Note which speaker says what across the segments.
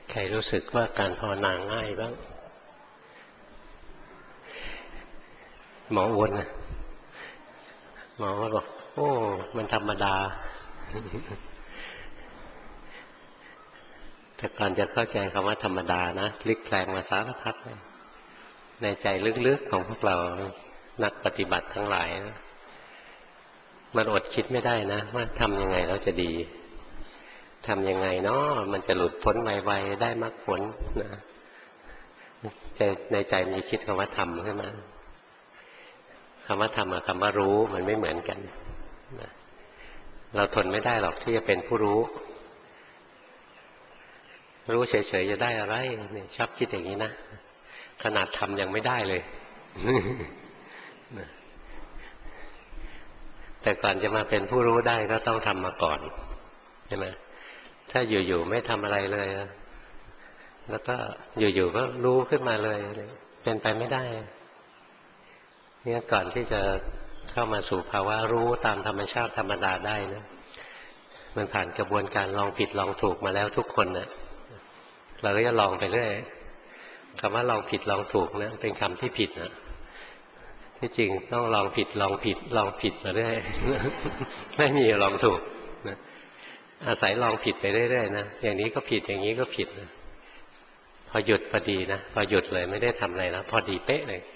Speaker 1: ใครรู้สึกว่าการภาวนาง่ายบ้างหมออ้วนนะหมอว่าบอกโอ้มันธรรมดาแต่ก่อนจะเข้าใจคำว่าธรรมดานะพลิกแปลงมาสารพัดเลยในใจลึกๆของพวกเรานักปฏิบัติทั้งหลายนะมันอดคิดไม่ได้นะว่าทำยังไงเราจะดีทำยังไงเนาะมันจะหลุดพ้นไวๆได้มรรคผลนะในใจมีคิดคำว่าทำขึ้นมาคำว่าทำกับคำว่ารู้มันไม่เหมือนกันนะเราทนไม่ได้หรอกที่จะเป็นผู้รู้รู้เฉยๆจะได้อะไรเนี่ยชอบคิดอย่างนี้นะขนาดทำยังไม่ได้เลยแต่ก่อนจะมาเป็นผู้รู้ได้ก็ต้องทำมาก่อนใช่ไหมถ้าอยู่ๆไม่ทำอะไรเลยแล้วก็อยู่ๆก็รู้ขึ้นมาเลยเป็นไปไม่ได้เนี่ยก่อนที่จะเข้ามาสู่ภาวะรู้ตามธรรมชาติธรรมดาได้นะมันผ่านกระบวนการลองผิดลองถูกมาแล้วทุกคนนะเราก็จะลองไปเรื่อยคำว่าลองผิดลองถูกนะเป็นคำที่ผิดนะที่จริงต้องลองผิดลองผิดลองผิดมาเรื่อยไม่มีลองถูกนะอาศัยลองผิดไปเรื่อยๆนะอย่างนี้ก็ผิดอย่างนี้ก็ผิดนะพอหยุดพอดีนะพอหยุดเลยไม่ได้ทำอะไรนะพอดีเป๊ะเลย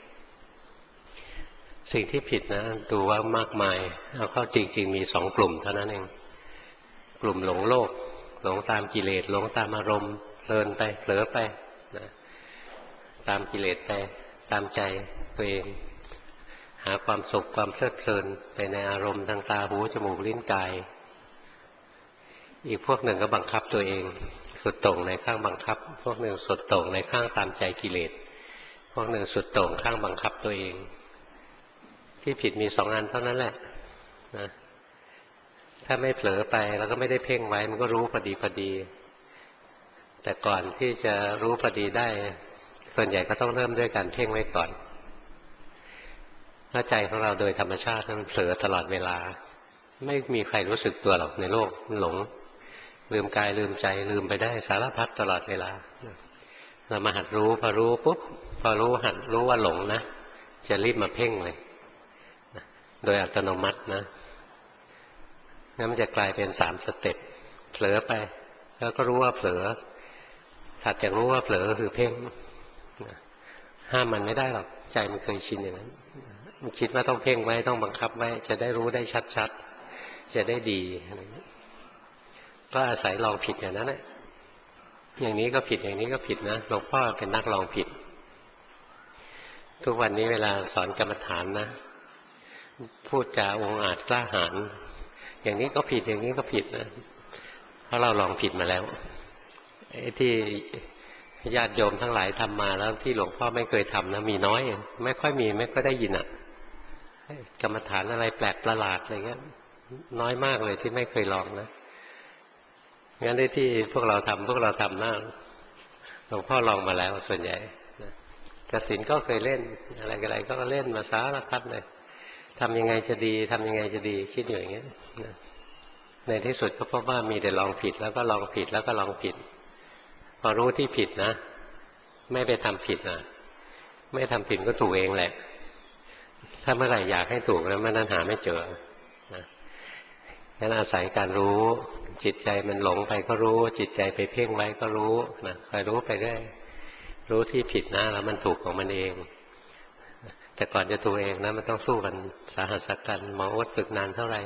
Speaker 1: สิ่งที่ผิดนะดูว่ามากมายเอาเข้าจริงๆมีสองกลุ่มเท่านั้นเองกลุ่มหลงโลกหลงตามกิเลสหลงตามอารมณ์เพลินไปเผลอไปนะตามกิเลสไปตามใจตัวเองหาความสุขความเพลิดเพลินไปในอารมณ์ทางตาหูจมูกลิ้นกายอีกพวกหนึ่งก็บังคับตัวเองสุดโต่งในข้างบังคับพวกหนึ่งสุดโต่งในข้างตามใจกิเลสพวกหนึ่งสุดโต่งข้างบังคับตัวเองที่ผิดมีสองอันเท่านั้นแหละนะถ้าไม่เผลอไปแล้วก็ไม่ได้เพ่งไว้มันก็รู้พอดีพอดีแต่ก่อนที่จะรู้พอดีได้ส่วนใหญ่ก็ต้องเริ่มด้วยการเพ่งไว้ก่อนเพราะใจของเราโดยธรรมชาติมันเผลอตลอดเวลาไม่มีใครรู้สึกตัวหรอกในโลกมันหลงลืมกายลืมใจลืมไปได้สารพัดตลอดเวลาเรามาหัดรู้พอรู้ปุ๊บพอรู้หัดรู้ว่าหลงนะจะรีบมาเพ่งเลยโดยอัตโนมัตินะงั้นมันจะกลายเป็น3 สเต็ปเผลอไปแล้วก็รู้ว่าเผลอถัดจากรู้ว่าเผลอคือเพ่งห้ามมันไม่ได้หรอกใจมันเคยชินอย่างนั้นมันคิดว่าต้องเพ่งไว้ต้องบังคับไว้จะได้รู้ได้ชัดๆจะได้ดีก็อาศัยลองผิดอย่างนั้นแหละอย่างนี้ก็ผิดอย่างนี้ก็ผิดนะหลวงพ่อเป็นนักลองผิดทุกวันนี้เวลาสอนกรรมฐานนะพูดจาองอาจกล้าหาญอย่างนี้ก็ผิดอย่างนี้ก็ผิดนะเพราะเราลองผิดมาแล้วไอ้ที่ญาติโยมทั้งหลายทำมาแล้วที่หลวงพ่อไม่เคยทำนะมีน้อยไม่ค่อยมีไม่ค่อยได้ยินอ่ะกรรมฐานอะไรแปลกประหลาดอะไรเงี้ยน้อยมากเลยที่ไม่เคยลองนะงั้นได้ที่พวกเราทำนะหลวงพ่อลองมาแล้วส่วนใหญ่กสิณก็เคยเล่นอะไรก็เล่นมาสารพัดเลยทำยังไงจะดีทำยังไงจะดีคิดอยู่อย่างเงี้ยในที่สุดก็พบว่ามีแต่ลองผิดแล้วก็ลองผิดแล้วก็ลองผิดพอรู้ที่ผิดนะไม่ไปทำผิดนะไม่ทำผิดก็ถูกเองแหละถ้าเมื่อไหร่อยากให้ถูกแล้วมันนั้นหาไม่เจอนะงั้นอาศัยการรู้จิตใจมันหลงไปก็รู้จิตใจไปเพ่งไว้ก็รู้นะคอยรู้ไปเรื่อยรู้ที่ผิดนะแล้วมันถูกของมันเองแต่ก่อนจะถูกเองนะมันต้องสู้กันสาหัสกันหมอโอ๊ตฝึกนานเท่าไหร่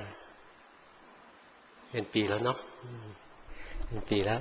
Speaker 1: เป็นปีแล้วเนาะเป็นปีแล้ว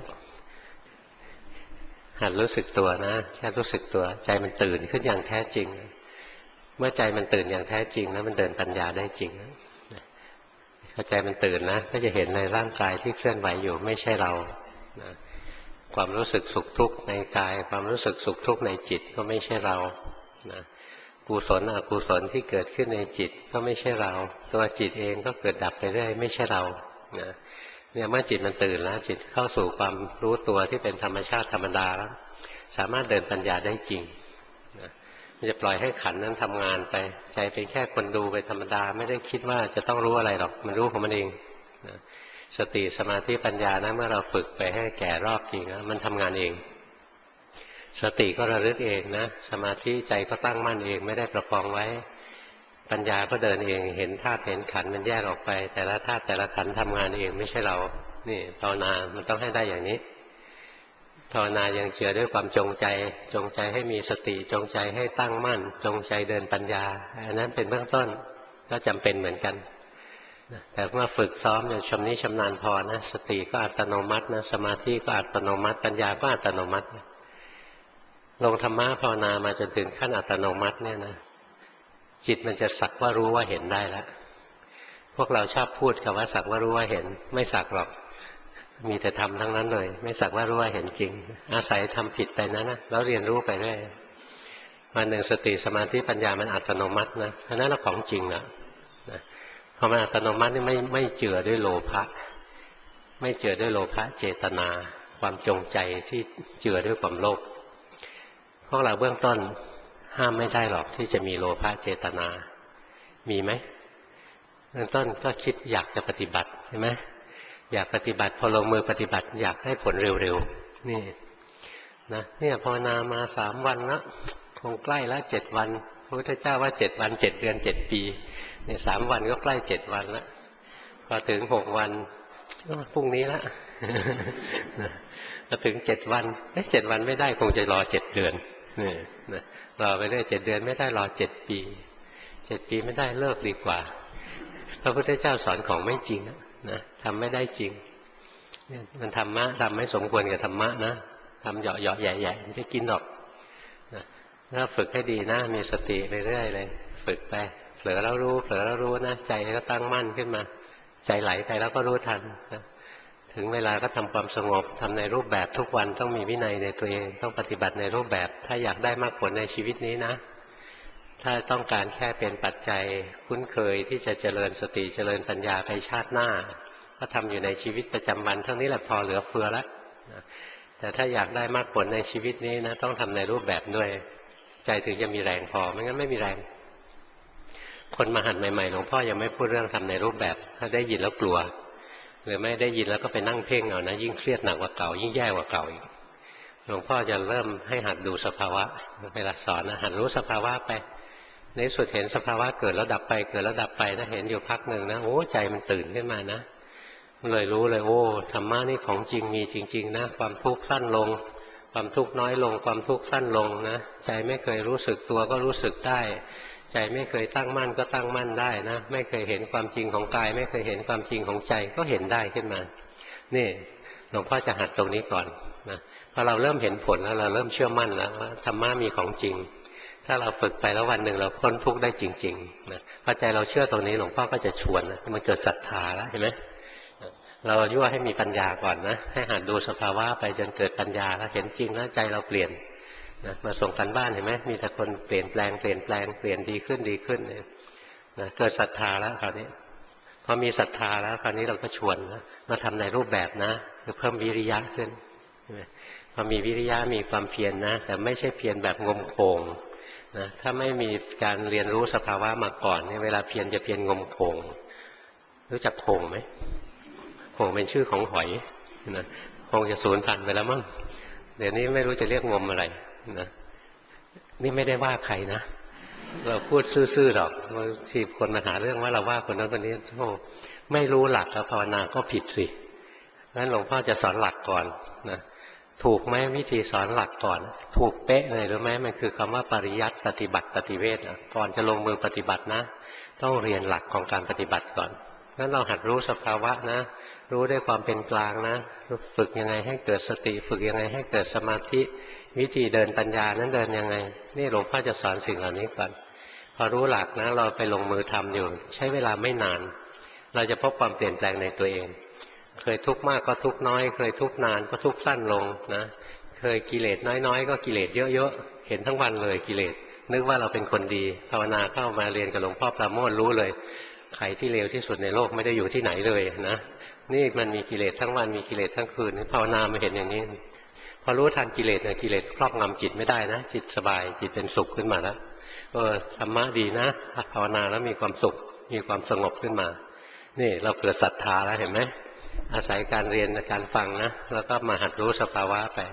Speaker 1: หัดรู้สึกตัวนะแค่รู้สึกตัวใจมันตื่นขึ้นอย่างแท้จริงเมื่อใจมันตื่นอย่างแท้จริงนะมันเดินปัญญาได้จริงพอใจมันตื่นนะก็จะเห็นในร่างกายที่เคลื่อนไหวอยู่ไม่ใช่เรานะความรู้สึกสุขทุกข์ในกายความรู้สึกสุขทุกข์ในจิตก็ไม่ใช่เรานะกุศลอกุศลที่เกิดขึ้นในจิตก็ไม่ใช่เราตัวจิตเองก็เกิดดับไปเรื่อยไม่ใช่เรานะเนี่ยเมื่อจิตมันตื่นแล้วจิตเข้าสู่ความรู้ตัวที่เป็นธรรมชาติธรรมดาแล้วสามารถเดินปัญญาได้จริงนะมันจะปล่อยให้ขันนั้นทำงานไปใจเป็นแค่คนดูไปธรรมดาไม่ได้คิดว่าจะต้องรู้อะไรหรอกมันรู้ของมันเองนะสติสมาธิปัญญานะเมื่อเราฝึกไปให้แก่รอบจริงนะมันทำงานเองสติก็ระลึกเองนะสมาธิใจก็ตั้งมั่นเองไม่ได้ประคองไว้ปัญญาก็เดินเองเห็นธาตุเห็นขันธ์มันแยกออกไปแต่ละธาตุแต่ละขันธ์ทำงานเองไม่ใช่เรานี่ภาวนามันต้องให้ได้อย่างนี้ภาวนายังเชื่อด้วยความจงใจจงใจให้มีสติจงใจให้ตั้งมั่นจงใจเดินปัญญาอันนั้นเป็นเบื้องต้นก็จำเป็นเหมือนกันแต่เมื่อฝึกซ้อมอย่างชำนิชำนาญพอนะสติก็อัตโนมัตินะสมาธิก็อัตโนมัติปัญญาก็อัตโนมัติลงธรรมะภาวนามาจนถึงขั้นอัตโนมัติเนี่ยนะจิตมันจะสักว่ารู้ว่าเห็นได้แล้วพวกเราชอบพูดคำว่าสักว่ารู้ว่าเห็นไม่สักหรอกมีแต่ทำทั้งนั้นเลยไม่สักว่ารู้ว่าเห็นจริงอาศัยทำผิดไปนั้นนะแล้วเรียนรู้ไปเรื่อยวันหนึ่งสติสมาธิปัญญามันอัตโนมัตินะอันนั้นของจริงนะพอมันอัตโนมัตินี่ไม่เจือด้วยโลภะไม่เจือด้วยโลภะเจตนาความจงใจที่เจือด้วยความโลภพวกเราเบื้องต้นห้ามไม่ได้หรอกที่จะมีโลภะเจตนามีไหมเบื้องต้นก็คิดอยากจะปฏิบัติใช่ไหมอยากปฏิบัติพอลงมือปฏิบัติอยากให้ผลเร็วๆนี่นะเนี่ยภาวนามา3 วันแล้วคงใกล้แล้ว7 วันพระพุทธเจ้าว่า7 วัน7 เดือน7 ปีเนี่ย3 วันก็ใกล้7 วันแล้วพอถึง6 วันพรุ่งนี้ละพอถึง7 วัน7 วันไม่ได้คงจะรอ7 เดือนนี่นะรอไปเรื่อย7 เดือนไม่ได้รอ7 ปี7 ปีไม่ได้เลิกดีกว่าพระพุทธเจ้าสอนของไม่จริงนะทำไม่ได้จริงมันธรรมะทำไม่สมควรกับธรรมะนะทำเหยาะๆแย่ๆไม่ได้กินหรอกนะถ้าฝึกให้ดีนะมีสติไปเรื่อยเลยฝึกไปเผลอแล้วรู้เผลอแล้วรู้นะใจก็ตั้งมั่นขึ้นมาใจไหลไปแล้วก็รู้ทันนะถึงเวลาก็ทำความสงบทำในรูปแบบทุกวันต้องมีวินัยในตัวเองต้องปฏิบัติในรูปแบบถ้าอยากได้มากผลในชีวิตนี้นะถ้าต้องการแค่เป็นปัจจัยคุ้นเคยที่จะเจริญสติเจริญปัญญาไปชาติหน้าก็ทำอยู่ในชีวิตประจำวันเท่านี้แหละพอเหลือเฟือแล้วแต่ถ้าอยากได้มากผลในชีวิตนี้นะต้องทำในรูปแบบด้วยใจถึงจะมีแรงพอไม่งั้นไม่มีแรงคนมาหัดใหม่ๆหลวงพ่อยังไม่พูดเรื่องทำในรูปแบบถ้าได้ยินแล้วกลัวหรือไม่ได้ยินแล้วก็ไปนั่งเพ่งเอานะยิ่งเครียดหนักกว่าเก่ายิ่งแย่กว่าเก่าอีกหลวงพ่อจะเริ่มให้หัดดูสภาวะเวลาสอนนะหัดรู้สภาวะไปในสุดเห็นสภาวะเกิดแล้วดับไปเกิดแล้วดับไปนะเห็นอยู่พักหนึ่งนะโอ้ใจมันตื่นขึ้นมานะเลยรู้เลยโอ้ธรรมะนี่ของจริงมีจริงๆนะความทุกข์สั้นลงความทุกข์น้อยลงความทุกข์สั้นลงนะใจไม่เคยรู้สึกตัวก็รู้สึกได้ใจไม่เคยตั้งมั่นก็ตั้งมั่นได้นะไม่เคยเห็นความจริงของกายไม่เคยเห็นความจริงของใจก็เห็นได้ขึ้นมานี่หลวงพ่อจะหัดตรงนี้ก่อนนะพอเราเริ่มเห็นผลแล้วเราเริ่มเชื่อมั่นแล้วว่าธรรมะมีของจริงถ้าเราฝึกไปแล้ววันหนึ่งเราพ้นทุกข์ได้จริงๆนะพอใจเราเชื่อตรงนี้หลวงพ่อก็จะชวนนะมันเกิดศรัทธาแล้วเห็นไหมเรายั่วให้มีปัญญาก่อนนะให้หัดดูสภาวะไปจนเกิดปัญญาแล้วเห็นจริงแล้วใจเราเปลี่ยนนะมาส่งกันบ้านเห็นไหมมีแต่คนเปลี่ยนแปลงเปลี่ยนแปลงเปลี่ยนดีขึ้นดีขึ้นนะเกิดศรัทธาแล้วคราวนี้พอมีศรัทธาแล้วคราวนี้เราก็ชวนนะมาทำในรูปแบบนะคือเพิ่มวิริยะขึ้นพอมีวิริยะมีความเพียรนะแต่ไม่ใช่เพียรแบบงมโงนะถ้าไม่มีการเรียนรู้สภาวะมาก่อนเนี่ยเวลาเพียรจะเพียรงมโงรู้จักโงไหมโงเป็นชื่อของหอยนะคงจะสูญพันธุ์ไปแล้วมั้งเดี๋ยวนี้ไม่รู้จะเรียกงมอะไรนะนี่ไม่ได้ว่าใครนะเราพูดซื่อๆหรอกบางทีคนมาหาเรื่องว่าเราว่าคนนั้นคนนี้โอ้ไม่รู้หลักแล้วภาวนาก็ผิดสิงั้นหลวงพ่อจะสอนหลักก่อนนะถูกไหมวิธีสอนหลักก่อนถูกเป๊ะเลยรู้ไหมมันคือคำว่าปริยัติปฏิบัติปฏิเวทก่อนจะลงมือปฏิบัตินะต้องเรียนหลักของการปฏิบัติก่อนงั้นเราหัดรู้สภาวะนะรู้ด้วยความเป็นกลางนะฝึกยังไงให้เกิดสติฝึกยังไงให้เกิดสมาธิวิธีเดินปัญญานั้นเดินยังไงนี่หลวงพ่อจะสอนสิ่งเหล่านี้ก่อนพอรู้หลักนะเราไปลงมือทำอยู่ใช้เวลาไม่นานเราจะพบความเปลี่ยนแปลงในตัวเองเคยทุกข์มากก็ทุกข์น้อยเคยทุกข์นานก็ทุกข์สั้นลงนะเคยกิเลสน้อยๆก็กิเลสเยอะๆเห็นทั้งวันเลยกิเลสนึกว่าเราเป็นคนดีภาวนาเข้ามาเรียนกับหลวงพ่อปราโมทย์รู้เลยใครที่เลวที่สุดในโลกไม่ได้อยู่ที่ไหนเลยนะนี่มันมีกิเลสทั้งวันมีกิเลสทั้งคืนภาวนามาเห็นอย่างนี้พอรู้ทันกิเลสเนี่ยกิเลสครอบงำจิตไม่ได้นะจิตสบายจิตเป็นสุขขึ้นมาแล้วธรรมะดีนะภาวนาแล้วมีความสุขมีความสงบขึ้นมานี่เราเกิดศรัทธาแล้วเห็นไหมอาศัยการเรียนการฟังนะแล้วก็มาหัดรู้สภาวะไป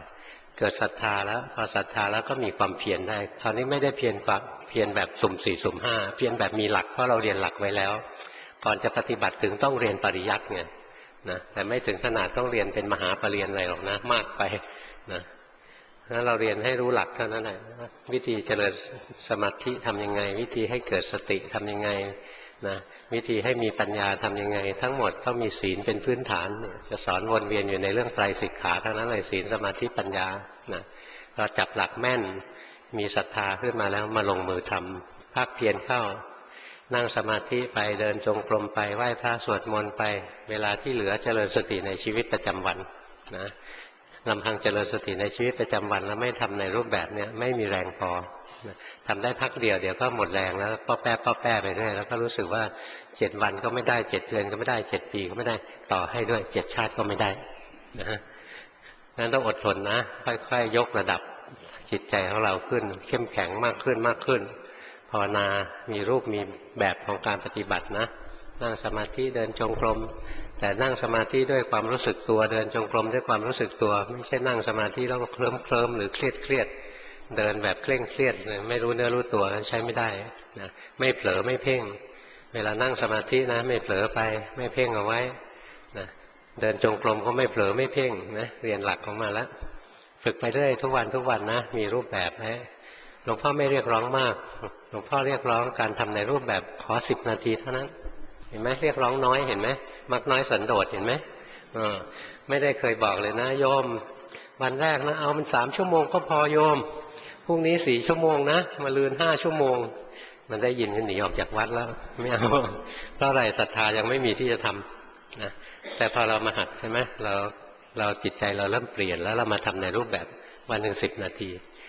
Speaker 1: เกิดศรัทธาแล้วพอศรัทธาแล้วก็มีความเพียรได้คราวนี้ไม่ได้เพียรแบบสุ่มสี่สุ่มห้าเพียรแบบมีหลักเพราะเราเรียนหลักไว้แล้วก่อนจะปฏิบัติถึงต้องเรียนปริยัติไงนะแต่ไม่ถึงขนาดต้องเรียนเป็นมหาปรริญญาอะไรหรอกนะมากไปนะถ้าเราเรียนให้รู้หลักเท่านั้นแหละวิธีเจริญสมาธิทำยังไงวิธีให้เกิดสติทำยังไงนะวิธีให้มีปัญญาทำยังไงทั้งหมดต้องมีศีลเป็นพื้นฐานจะสอนวนเวียนอยู่ในเรื่องไตรสิกขาทั้งนั้นเลยศีลสมาธิปัญญานะเราจับหลักแม่นมีศรัทธาขึ้นมาแล้วมาลงมือทำภาคเพียรเข้านั่งสมาธิไปเดินจงกรมไปไหว้พระสวดมนต์ไปเวลาที่เหลือเจริญสติในชีวิตประจำวันนะลำพังเจริญสติในชีวิตประจำวันแล้วไม่ทำในรูปแบบนี้ไม่มีแรงพอทำได้พักเดียวเดี๋ยวก็หมดแรงแล้วป้อแป้ไปเรื่อยแล้วก็รู้สึกว่า7 วันก็ไม่ได้7 เดือนก็ไม่ได้7 ปีก็ไม่ได้ต่อให้ด้วย7 ชาติก็ไม่ได้นะงั้นต้องอดทนนะค่อยๆยกระดับจิตใจของเราขึ้นเข้มแข็งมากขึ้นมากขึ้นภาวนามีรูปมีแบบของการปฏิบัตินะนั่งสมาธิเดินจงกรมแต่นั่งสมาธิด้วยความรู้สึกตัวเดินจงกรมด้วยความรู้สึกตัวไม่ใช่นั่งสมาธิแล้วก็เคลิ้มหรือเครียดเดินแบบเคร่งเครียดไม่รู้เนื้อรู้ตัวใช้ไม่ได้นะไม่เผลอไม่เพ่งเวลานั่งสมาธินะไม่เผลอไปไม่เพ่งเอาไว้นะเดินจงกรมก็ไม่เผลอไม่เพ่งนะเรียนหลักของมาแล้วฝึกไปเรื่อยทุกวันนะมีรูปแบบให้หลวงพ่อไม่เรียกร้องมากหลวงพ่อเรียกร้องการทำในรูปแบบขอ10 นาทีเท่านั้นเห็นไหมเรียกร้องน้อยเห็นไหมมักน้อยสันโดษเห็นไหมไม่ได้เคยบอกเลยนะโยมวันแรกนะเอามัน3 ชั่วโมงก็พอโยมพรุ่งนี้4 ชั่วโมงนะมะรืน5 ชั่วโมงมันได้ยินหนีออกจากวัดแล้วไม่เอาเพราะอะไรศรัทธายังไม่มีที่จะทำนะแต่พอเรามาหัดใช่ไหมเราจิตใจเราเริ่มเปลี่ยนแล้วเรามาทำในรูปแบบวันหนึ่ง10 นาที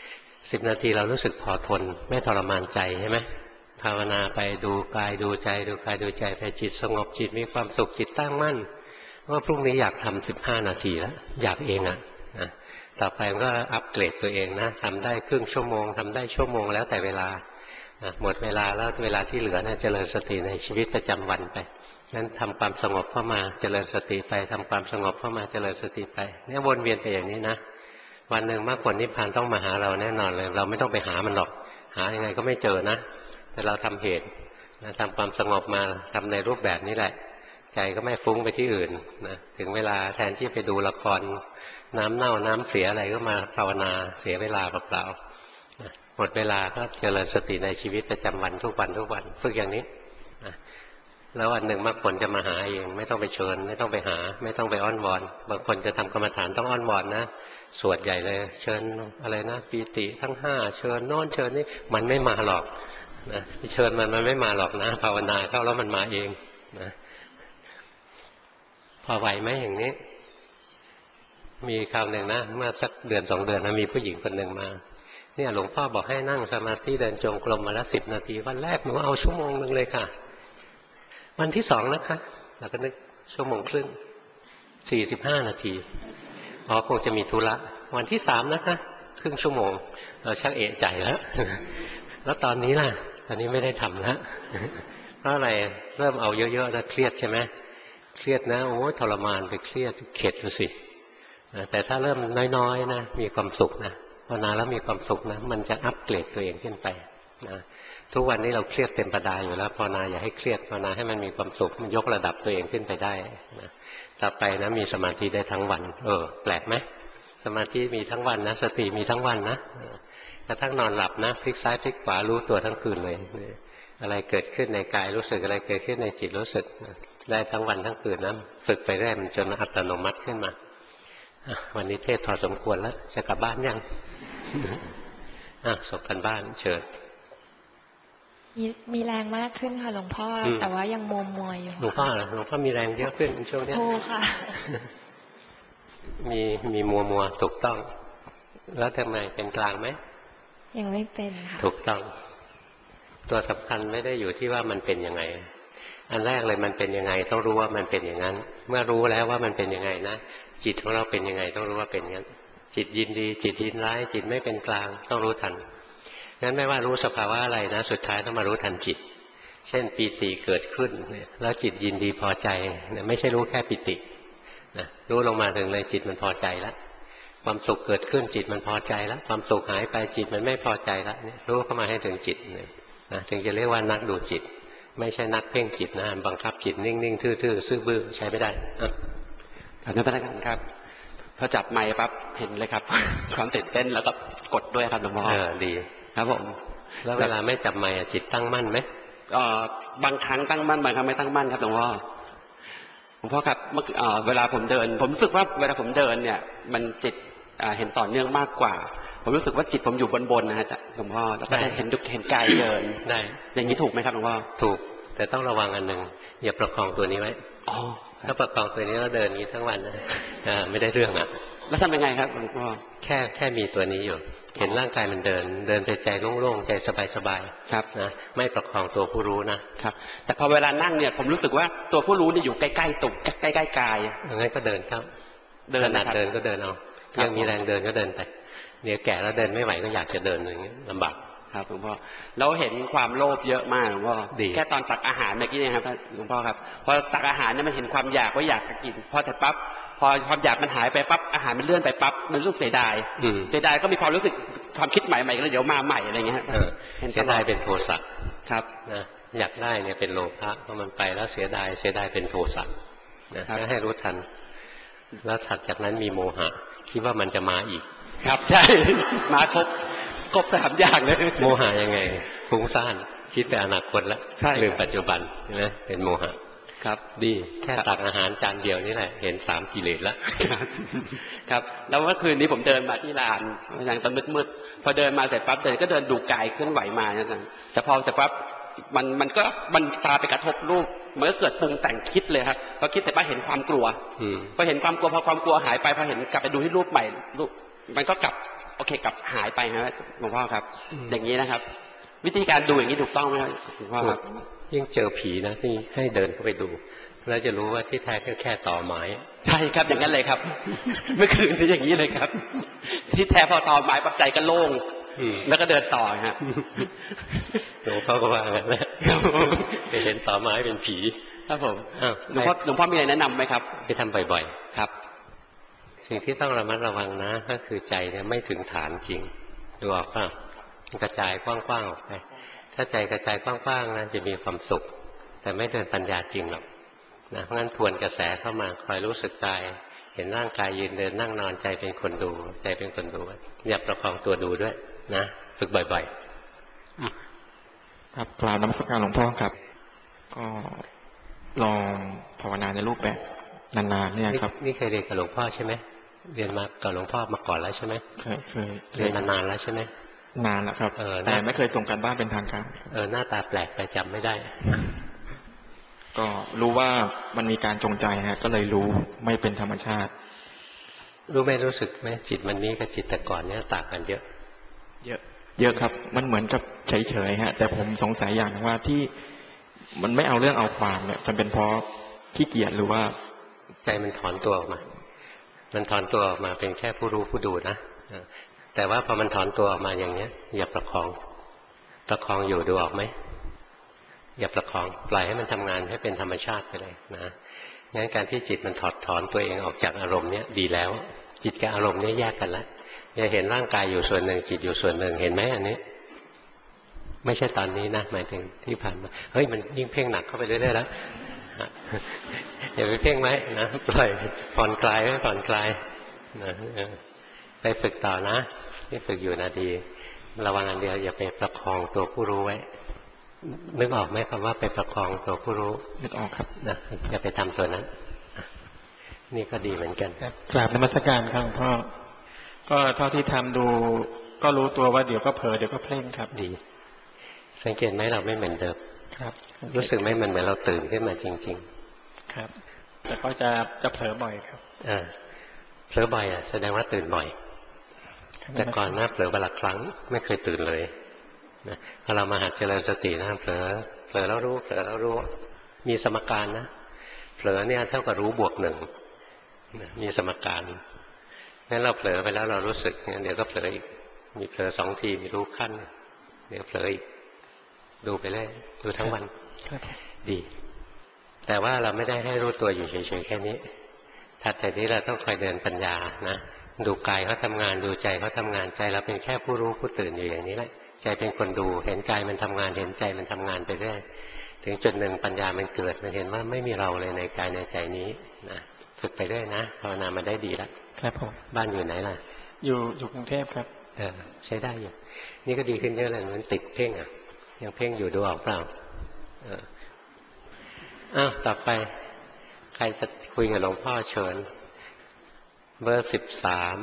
Speaker 1: 10 นาทีเรารู้สึกพอทนไม่ทรมานใจใช่ไหมภาวนาไปดูกายดูใจดูกายดูใจไปจิตสงบจิตมีความสุขจิตตั้งมั่นว่าพรุ่งนี้อยากทำ15 นาทีแล้วอยากเองอ่ะนะต่อไปมันก็อัปเกรดตัวเองนะทำได้ครึ่งชั่วโมงทำได้ชั่วโมงแล้วแต่เวลาหมดเวลาแล้วเวลาที่เหลือเนี่ยเจริญสติในชีวิตประจำวันไปนั้นทำความสงบเข้ามาเจริญสติไปทำความสงบเข้ามาเจริญสติไปเนี่ยวนเวียนไปอย่างนี้นะวันหนึ่งมรรคผลนิพพานต้องมาหาเราแน่นอนเลยเราไม่ต้องไปหามันหรอกหายังไงก็ไม่เจอนะแต่เราทำเหตุทำความสงบมาทำในรูปแบบนี้แหละใจก็ไม่ฟุ้งไปที่อื่นนะถึงเวลาแทนที่ไปดูละครน้ำเน่าน้ำเสียอะไรก็มาภาวนาเสียเวลาเปล่าๆหมดเวลาก็เจริญสติในชีวิตประจำวันทุกวันฝึกอย่างนี้นะแล้ววันหนึ่งมรรคผลจะมาหาเองไม่ต้องไปเชิญไม่ต้องไปหาไม่ต้องไปอ้อนวอนบางคนจะทำกรรมฐานต้องอ้อนวอนนะสวดใหญ่เลยเชิญอะไรนะปีติทั้ง5เชิญโน่นเชิญนี่มันไม่มาหรอกนะเชิญมันไม่มาหรอกนะภาวนาเข้าแล้วมันมาเองนะพอไหวไหมอย่างนี้มีคราวหนึ่งนะเมื่อสักเดือน2 เดือนนะมีผู้หญิงคนหนึ่งมาเนี่ยหลวงพ่อบอกให้นั่งสมาธิเดินจงกรมมาแล้ว10 นาทีวันแรกหนูเอา1 ชั่วโมงเลยค่ะวันที่2นะคะเราก็นึก1 ชั่วโมงครึ่ง45 นาทีอ๋อคงจะมีธุระวันที่3นะคะครึ่งชั่วโมงเราชักเอะใจแล้วแล้วตอนนี้ล่ะตอนนี้ไม่ได้ทำแล้วเพราะอะไรเริ่มเอาเยอะๆแล้วเครียดใช่ไหมเครียดนะโอ้ทรมานไปเครียดเข็ดเลยสิแต่ถ้าเริ่มน้อยๆนะมีความสุขนะภาวนาแล้วมีความสุขนะมันจะอัปเกรดตัวเองขึ้นไปนะทุกวันนี้เราเครียดเต็มประดาอยู่แล้วภาวนาอย่าให้เครียดภาวนาให้มันมีความสุขมันยกระดับตัวเองขึ้นไปได้นะต่อไปนะมีสมาธิได้ทั้งวันแปลกไหมสมาธิมีทั้งวันนะสติมีทั้งวันนะกระทั่งนอนหลับนะพลิกซ้ายพลิกขวารู้ตัวทั้งคืนเลยอะไรเกิดขึ้นในกายรู้สึกอะไรเกิดขึ้นในจิตรู้สึกได้ทั้งวันทั้งคืนนะฝึกไปเรื่อยมันจนอัตโนมัติขึ้นมาวันนี้เทศพอสมควรแล้วจะกลับบ้านยังส่งกันบ้านเชิญ
Speaker 2: มีแรงมากขึ้นค่ะหลวงพ่อแต่ว่ายังมัวอยู่
Speaker 1: หลวงพ่อมีแรงเยอะขึ้นช่วงนี้
Speaker 2: โอ้ค่ะ
Speaker 1: มีมัวถูกต้องแล้วทำไมเป็นกลางไหม
Speaker 2: ยังไม่เป็นค่ะ
Speaker 1: ถูกต้องตัวสำคัญไม่ได้อยู่ที่ว่ามันเป็นยังไงอันแรกเลยมันเป็นยังไงต้องรู้ว่ามันเป็นอย่างนั้นเมื่อรู้แล้วว่ามันเป็นยังไงนะจิตของเราเป็นยังไงต้องรู้ว่าเป็นอย่างนั้นจิตยินดีจิตยินร้ายจิตไม่เป็นกลางต้องรู้ทันงั้นไม่ว่ารู้สภาวะอะไรนะสุดท้ายต้องมารู้ทันจิตเช่นปีติเกิดขึ้นแล้วจิตยินดีพอใจไม่ใช่รู้แค่ปีตินะรู้ลงมาถึงเลยจิตมันพอใจแล้วความสุขเกิดขึ้นจิตมันพอใจแล้วความสุขหายไปจิตมันไม่พอใจแล้วเนี่ยรู้เข้ามาให้ถึงจิตนะถึงจะเรียกว่านักดูจิตไม่ใช่นักเพ่งจิตนะบังคับจิตนิ่งๆทื่อๆซื่อบื้อใช้ไม่ได้
Speaker 3: ขอบคุณครับพอจับไมค์ปั๊บเห็นเลยครับความตื่นเต้นแล้วก็กดด้วยครับหลวงพ่อ
Speaker 1: ดี
Speaker 3: ครับผม
Speaker 1: แล้วเวลาไม่จับไมค์จิตตั้งมั่นไหม
Speaker 3: บางครั้งตั้งมั่นบางครั้งไม่ตั้งมั่นครับหลวงพ่อครับเวลาผมเดินผมรู้สึกว่าเวลาผมเดินเนี่ยมันจิตเห็นต่อเนื่องมากกว่าผมรู้สึกว่าจิตผมอยู่บนนะฮะหลวงพ่อแล้วก็จะเห็นกายเดิน
Speaker 1: ได้
Speaker 3: อย่างนี้ถูกไหมครับหลวงพ่อ
Speaker 1: ถูกแต่ต้องระวังอันหนึ่งอย่าประคองตัวนี้ไว้ถ้าประคองตัวนี้แล้วเดินนี้ทั้งวันนะไม่ได้เรื่องอ่ะ
Speaker 3: แล้วทำยังไงครับหลวงพ่อ
Speaker 1: แค่มีตัวนี้อยู่เห็นร่างกายมันเดินไปใจโล่งๆใจสบาย
Speaker 3: ๆครับ
Speaker 1: นะไม่ประคองตัวผู้รู้
Speaker 3: นะครับแต่พอเวลานั่งเนี่ยผมรู้สึกว่าตัวผู้รู้เนี่ยอยู่ใกล้ๆตุกใกล้ๆกาย
Speaker 1: งั้นก็เดินครับขนาดเดินก็เดินเอายังมีแรงเดินก็เดินไปเนี่ยแก่แล้วเดินไม่ไหวก็อยากจะเดินอย่างนี้ลำบาก
Speaker 3: ครับหลวงพ่อเราเห็นความโลภเยอะมากหลวงพ่อแค่ตอนตักอาหารเมื่อกี้เนี่ยครับหลวงพ่อครับพอตักอาหารเนี่ยมันเห็นความอยากว่าอยากจะกินพอเสร็จปั๊บพอความอยากมันหายไปปั๊บอาหารมันเลื่อนไปปั๊บมันรู้สึกเสียดายก็มีความรู้สึกความคิดใหม่ๆแล้วเดี๋ยวมาใหม่อะไรเงี้ย
Speaker 1: เสียดายเป็นโทสะ
Speaker 3: ครับ
Speaker 1: นะอยากได้เนี่ยเป็นโลภะพอมันไปแล้วเสียดายเป็นโทสะนะให้รู้ทันแล้วถัดจากนั้นมีโมหะคิดว่ามันจะมาอีก
Speaker 3: ครับใช่มาครบ3อย่างเลย
Speaker 1: โมหะยังไงฟุ้งซ่านคิดไปอนาคตแล้วลืมปัจจุบันใช่ไหมเป็นโมหะ
Speaker 3: ครับ
Speaker 1: ดีแค่ตักอาหารจานเดียวนี่แหละเห็น3 กิเลสแล้ว
Speaker 3: ครับแล้วเมื่อคืนนี้ผมเดินมาที่ลานอย่างตอนมืดพอเดินมาเสร็จปั๊บก็เดินดูกายเคลื่อนไหวมานะจ๊ะแต่พอเสร็จปั๊บมันตาไปกระทบรูปมันก็เกิดปรุงแต่งคิดเลยครับพอคิดแต่ปั๊บเห็นความกลัวพอเห็นความกลัวพอความกลัวหายไปพอเห็นกลับไปดูที่รูปใหม่รูปมันก็กลับโอเคกลับหายไปครับหลวงพ่อครับอย่างนี้นะครับวิธีการดูอย่างนี้ถูกต้องไหมครับหลวงพ่อครับ
Speaker 1: ยิ่งเจอผีนะที่ให้เดินเข้าไปดูแล้วจะรู้ว่าที่แท้ก็แค่ต่อไม้
Speaker 3: ใช่ครับอย่างนั้นเลยครับเมื่อคืนนี้อย่างนี้เลยครับที่แท้พอต่อไม้ปัจจัยก็โล่งแล้วก็เดินต่อครับ
Speaker 1: หลวงพ่อก็ว่างั้นแหละไปเห็นต่อไม้เป็นผี
Speaker 3: ครับผมหลวงพ่อมีอะไรแนะนำไหมครับ
Speaker 1: ไปทำบ่อยๆครับสิ่งที่ต้องระมัดระวังนะก็คือใจเนี่ยไม่ถึงฐานจริงดูออกป่ะมันกระจายกว้างๆออกไปถ้าใจกระจายกว้างๆนะจะมีความสุขแต่ไม่เดินปัญญาจริงหรอกนะเพราะงั้นทวนกระแสเข้ามาคอยรู้สึกกายเห็นร่างกายยืนเดินนั่งนอนใจเป็นคนดูใจเป็นคนดูอย่าประคองตัวดูด้วยนะฝึกบ่อย
Speaker 4: ๆครับกราบนมัสการหลวงพ่อครับก็ลองภาวนาในรูปแบบนานๆเนี่ยครับ
Speaker 1: นี่เคยเรียนกับหลวงพ่อใช่ไหมเรียนมากับหลวงพ่อมาก่อนแล้วใช่ไหม
Speaker 4: เคย
Speaker 1: เรียนนานๆแล้วใช่ไหม
Speaker 4: นานแล้วครับแต่ไม่เคยส่งกันบ้านเป็นทางการ
Speaker 1: หน้าตาแปลกไปจำไม่ได้
Speaker 4: ก็รู้ว่ามันมีการจงใจฮะก็เลยรู้ไม่เป็นธรรมชาติ
Speaker 1: รู้ไม่รู้สึกไหมจิตมันนี้กับจิตแต่ก่อนเนี้ยต่างกันเยอะ
Speaker 4: เยอะครับมันเหมือนกับเฉยๆฮะแต่ผมสงสัยอย่างว่าที่มันไม่เอาเรื่องเอาความเนี่ยมันเป็นเพราะขี้เกียจหรือว่า
Speaker 1: ใจมันถอนตัวออกมามันถอนตัวออกมาเป็นแค่ผู้รู้ผู้ดูนะแต่ว่าพอมันถอนตัวออกมาอย่างเนี้ยอย่าประคองอยู่ดูออกไหมอย่าประคองปล่อยให้มันทำงานให้เป็นธรรมชาติไปเลยนะงั้นการที่จิตมันถอนตัวเองออกจากอารมณ์เนี้ยดีแล้วจิตกับอารมณ์นี้แยกกันแล้วอย่าเห็นร่างกายอยู่ส่วนหนึ่งจิตอยู่ส่วนหนึ่งเห็นไหมอันนี้ไม่ใช่ตอนนี้นะหมายถึงที่ผ่านมาเฮ้ยมันยิ่งเพ่งหนักเข้าไปเรื่อยๆแล้วอย่าไปเพ่งไว้นะปล่อยผ่อนคลายไว้ผ่อนคลายนะไปฝึกต่อนะที่ฝึกอยู่นะดีระวังอันเดียวอย่าไปประคองตัวผู้รู้ไว้นึกออกไหมคำว่าไปประคองตัวผู้รู้
Speaker 4: นึกออกครับ
Speaker 1: นะอย่าไปทำตัวนั้นนี่ก็ดีเหมือนกัน
Speaker 4: กราบนมัสการครับพ่อก็เท่าที่ทำดูก็รู้ตัวว่าเดี๋ยวก็เผลอเดี๋ยวก็เพ่งครับ
Speaker 1: ดีสังเกตไหมเราไม่เหมือนเดิมครับรู้สึกไหมมันเหมือนเราตื่นขึ้นมาจริง
Speaker 4: ๆครับแต่ก็จะเผลอบ่อยครับ
Speaker 1: เผลอบ่อยแสดงว่าตื่นบ่อยแต่ก่อนหน้าเผลอวันละครั้งไม่เคยตื่นเลยพอเรามาหัดเจริญสตินะเผลอแล้วรู้มีสมการนะเผลอเนี่ยเท่ากับรู้บวก 1มีสมการงั้นเราเผลอไปแล้วเรารู้สึกเดี๋ยวก็เผลออีกมีเผลอ2 ทีมีรู้ขั้นเดี๋ยวเผลออีกดูไปเลยดูทั้งวันดีแต่ว่าเราไม่ได้ให้รู้ตัวอยู่เฉยๆแค่นี้ถัดจากนี้เราต้องคอยเดินปัญญานะดูกายเขาทำงานดูใจเขาทำงานใจเราเป็นแค่ผู้รู้ผู้ตื่นอยู่อย่างนี้แหละใจเป็นคนดูเห็นกายมันทำงานเห็นใจมันทำงานไปเรื่อยถึงจุดหนึ่งปัญญามันเกิดมันเห็นว่าไม่มีเราเลยในกายในใจนี้นะฝึกไปเรื่อยนะภาวนามาได้ดีแล้ว
Speaker 4: ครับผม
Speaker 1: บ้านอยู่ไหนล่ะ
Speaker 4: อยู่กรุงเทพครับ
Speaker 1: ใช้ได้อยู่นี่ก็ดีขึ้นเยอะเลยมันติดเพ่งอ่ะยังเพ่งอยู่ดูออกเปล่าต่อไปใครจะคุยกับหลวงพ่อเชิญเบอร์13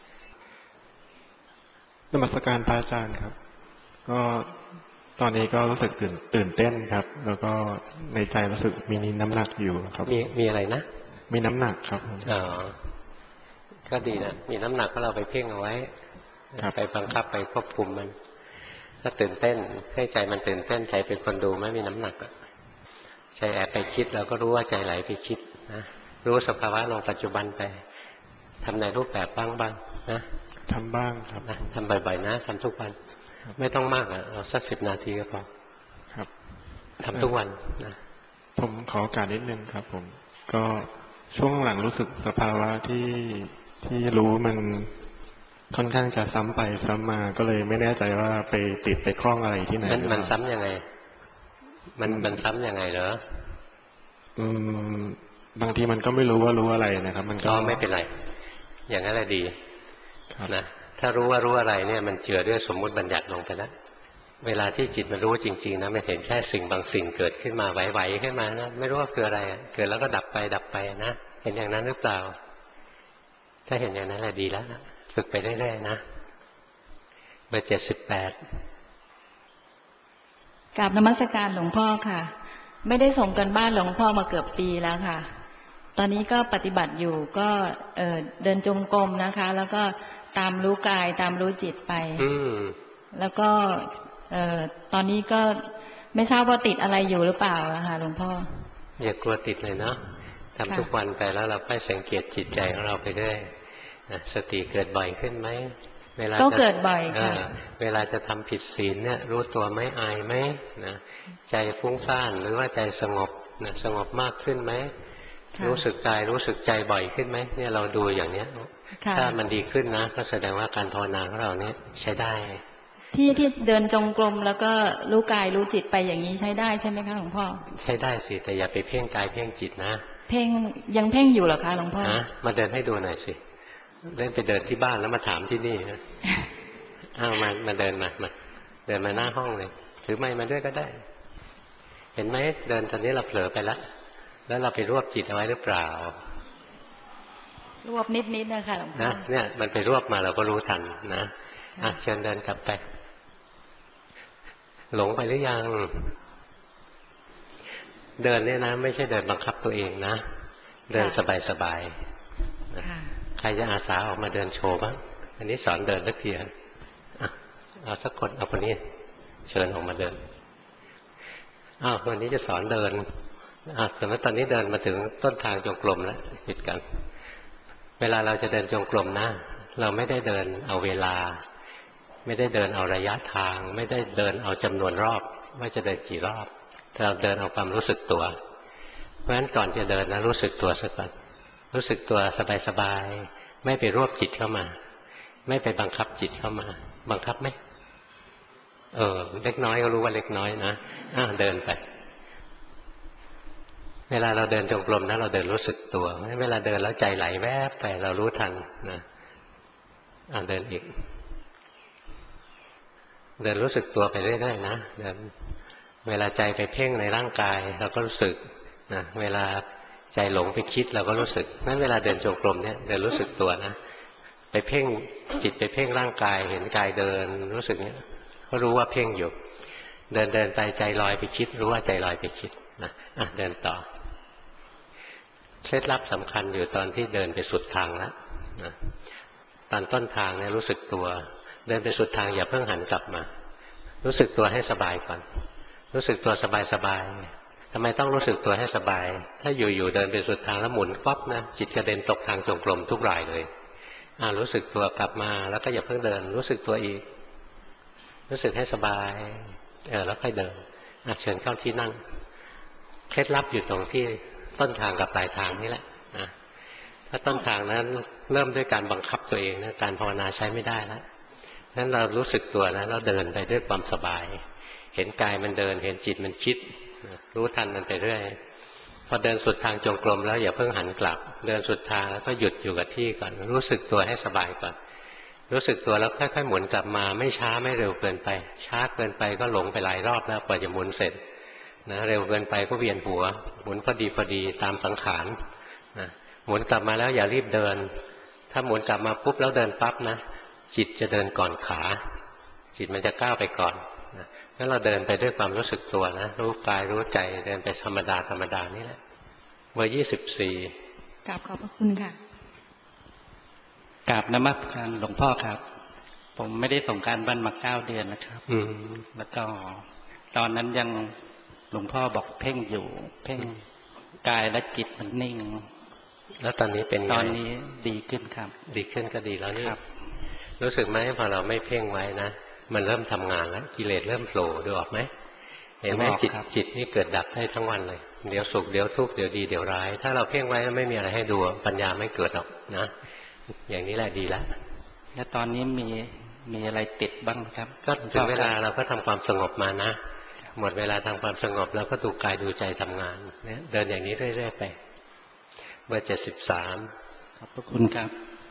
Speaker 5: นมัสการพระอาจารย์ครับก็ตอนนี้ก็รู้สึกตื่นเต้นครับแล้วก็ในใจรู้สึกมีน้ำหนักอยู่ครับ
Speaker 1: มีอะไรนะ
Speaker 5: มีน้ำหนักครับ
Speaker 1: ก็ดีนะมีน้ำหนักก็เราไปเพ่งเอาไว้ไปบังคับไปควบคุมมันถ้าตื่นเต้นให้ใจมันตื่นเต้นใจเป็นคนดูไม่มีน้ำหนักใจแอบไปคิดเราก็รู้ว่าใจไหลไปคิดนะรู้สภาวะลงปัจจุบันไปทำในรูปแบบบ้างนะ
Speaker 5: ทำบ้างครับ
Speaker 1: นะทำบ่อยๆนะทำทุกวันไม่ต้องมากเอาสัก10 นาทีก็พอ
Speaker 5: ครับ
Speaker 1: ทำทุกวันนะ
Speaker 5: ผมขอโอกาสนิดนึงครับผมก็ช่วงหลังรู้สึกสภาวะที่รู้มันค่อนข้างจะซ้ำไปซ้ำมาก็เลยไม่แน่ใจว่าไปติดไปคล้องอะไรที่ไหน
Speaker 1: มันซ้ำยังไงมันซ้ำยังไงเหร
Speaker 5: บางทีมันก็ไม่รู้ว่ารู้อะไรนะครับมันก็
Speaker 1: ไม่เป็นไรอย่างนั้นแหละดีนะถ้ารู้ว่ารู้อะไรเนี่ยมันเจือด้วยสมมุติบัญญัติลงไปแล้วเวลาที่จิตมันรู้จริงๆนะมันเห็นแค่สิ่งบางสิ่งเกิดขึ้นมาไหวๆขึ้นมานะไม่รู้ว่าคืออะไรเกิดแล้วก็ดับไปนะเห็นอย่างนั้นหรือเปล่าถ้าเห็นอย่างนั้นแหละดีแล้วฝึกไปเรื่อยๆนะเบอร์78
Speaker 6: กราบนมัสการหลวงพ่อค่ะไม่ได้ส่งกันบ้านหลวงพ่อมาเกือบปีแล้วค่ะตอนนี้ก็ปฏิบัติอยู่ก็เดินจงกรมนะคะแล้วก็ตามรู้กายตามรู้จิตไปแล้วก็ตอนนี้ก็ไม่ทราบว่าติดอะไรอยู่หรือเปล่าค่ะหลวงพ่อ
Speaker 1: อย่ากลัวติดเลยเนาะทำทุกวันไปแล้วเราค่อยสังเกตจิตใจของเราไปเรื่อยสติเกิดบ่อยขึ้นไหม
Speaker 6: ก็เกิดบ่อยค่ะ
Speaker 1: เวลาจะทำผิดศีลเนี่ยรู้ตัวไหมอายไหมนะใจฟุ้งซ่านหรือว่าใจสงบนะสงบมากขึ้นไหมรู้สึกกายรู้สึกใจบ่อยขึ้นไหมเนี่ยเราดูอย่างเนี้ยถ้ามันดีขึ้นนะก็แสดงว่าการภาวนาของเราเนี่ยใช้ได้
Speaker 6: ที่เดินจงกรมแล้วก็รู้กายรู้จิตไปอย่างนี้ใช้ได้ใช่ไหมคะหลวงพ่อ
Speaker 1: ใช้ได้สิแต่อย่าไปเพ่งกายเพ่งจิตนะ
Speaker 6: เพ่งยังเพ่งอยู่เหรอคะหลวงพ่อ
Speaker 1: มาเดินให้ดูหน่อยสิเล่นไปเดินที่บ้านแล้วมาถามที่นี่นะมาเดินมาเดินมาหน้าห้องเลยถือไม้มาด้วยก็ได้เห็นไหมเดินตอนนี้เราเผลอไปแล้วเราไปรวบจิตเอาไว้หรือเปล่าร
Speaker 6: วบนิดนะคะหลวงพ่อ
Speaker 1: เนี่ยมันไปรวบมาเราก็รู้ทันนะเชิญเดินกลับไปหลงไปหรือยังเดินเนี่ยนะไม่ใช่เดินบังคับตัวเองนะเดินสบายๆใครจะอาสาออกมาเดินโชว์บ้างอันนี้สอนเดินสักทีเอาสักคนเอาคนนี้เชิญออกมาเดินวันนี้จะสอนเดินสมมติตอนนี้เดินมาถึงต้นทางจงกรมแล้วหยุดกันเวลาเราจะเดินจงกรมนะเราไม่ได้เดินเอาเวลาไม่ได้เดินเอาระยะทางไม่ได้เดินเอาจำนวนรอบว่าจะเดินกี่รอบเราเดินเอาความรู้สึกตัวเพราะฉะนั้นก่อนจะเดินนะรู้สึกตัวสักก่อนรู้สึกตัวสบายๆไม่ไปรวบจิตเข้ามาไม่ไปบังคับจิตเข้ามาบังคับไหมเล็กน้อยก็รู้ว่าเล็กน้อยนะเดินไปเวลาเราเดินจงกรมนะเราเดินรู้สึกตัวเวลาเดินแล้วใจไหลแวบไปเรารู้ทันนะเดินอีกเดินรู้สึกตัวไปเรื่อยๆนะเดินเวลาใจไปเพ่งในร่างกายเราก็รู้สึกนะเวลาใจหลงไปคิดเราก็รู้สึกนั้นเวลาเดินจงกรมเนี่ยเดินรู้สึกตัวนะไปเพ่งจิตไปเพ่งร่างกายเห็นกายเดินรู้สึกเนี่ยก็รู้ว่าเพ่งอยู่เดินไปใจลอยไปคิดรู้ว่าใจลอยไปคิดนะเดินต่อเคล็ดลับสำคัญอยู่ตอนที่เดินไปสุดทางแล้วนะตอนต้นทางเนี่ยรู้สึกตัวเดินไปสุดทางอย่าเพิ่งหันกลับมารู้สึกตัวให้สบายก่อนรู้สึกตัวสบายๆทำไมต้องรู้สึกตัวให้สบายถ้าอยู่ๆเดินไปสุดทางแล้วหมุนก๊อบนะจิตกระเด็นตกทางจงกรมทุกรายเลยรู้สึกตัวกลับมาแล้วก็อย่าเพิ่งเดินรู้สึกตัวอีกรู้สึกให้สบายแล้วค่อยเดินเชิญเข้าที่นั่งเคล็ดลับอยู่ตรงที่ต้นทางกับปลายทางนี่แหละนะถ้าต้นทางนั้นเริ่มด้วยการบังคับตัวเองนะการภาวนาใช้ไม่ได้แล้วนั้นเรารู้สึกตัวนะเราเดินไปด้วยความสบายเห็นกายมันเดินเห็นจิตมันคิดรู้ทันมันไปเรื่อยพอเดินสุดทางจงกรมแล้วอย่าเพิ่งหันกลับเดินสุดทางแล้วก็หยุดอยู่กับที่ก่อนรู้สึกตัวให้สบายก่อนรู้สึกตัวแล้วค่อยๆหมุนกลับมาไม่ช้าไม่เร็วเกินไปช้าเกินไปก็หลงไปหลายรอบแล้วกว่าจะหมุนเสร็จนะเร็วเกินไปก็เวียนหัวหมุนพอดีตามสังขารนะหมุนกลับมาแล้วอย่ารีบเดินถ้าหมุนกลับมาปุ๊บแล้วเดินปั๊บนะจิตจะเดินก่อนขาจิตมันจะก้าวไปก่อนนะงั้นเราเดินไปด้วยความรู้สึกตัวนะรู้กายรู้ใจเดินไปธรรมดานี่แหละเบอร์24
Speaker 6: กราบขอบพระคุณค่ะ
Speaker 7: กราบนมัสการหลวงพ่อครับผมไม่ได้ส่งการบ้านมา9 เดือนนะครับแล้วก็ตอนนั้นยังหลวงพ่อบอกเพ่งอยู่เพ่งกายและจิตมันนิ่ง
Speaker 1: แล้วตอนนี้เป็นไงตอนนี้
Speaker 7: ดีขึ้นครับ
Speaker 1: ดีขึ้นก็ดีแล้วนี่รู้สึกไหมพอเราไม่เพ่งไว้นะมันเริ่มทำงานแล้วกิเลสเริ่มโผล่ดูออกไหมเห็นไหมจิตนี่เกิดดับได้ทั้งวันเลยเดี๋ยวสุขเดี๋ยวทุกข์เดี๋ยวดีเดี๋ยวร้ายถ้าเราเพ่งไว้ไม่มีอะไรให้ดูปัญญาไม่เกิดหรอกนะอย่างนี้แหละดีแล้ว
Speaker 7: แล้วตอนนี้มีอะไรติดบ้างครับ
Speaker 1: ก็ถึงเวลาเราก็ทำความสงบมานะหมดเวลาทำความสงบแล้วก็ดูกายดูใจทำงานเนี่ยเดินอย่างนี้เรื่อยๆไปเบอร์73
Speaker 7: ขอบพระคุณครับ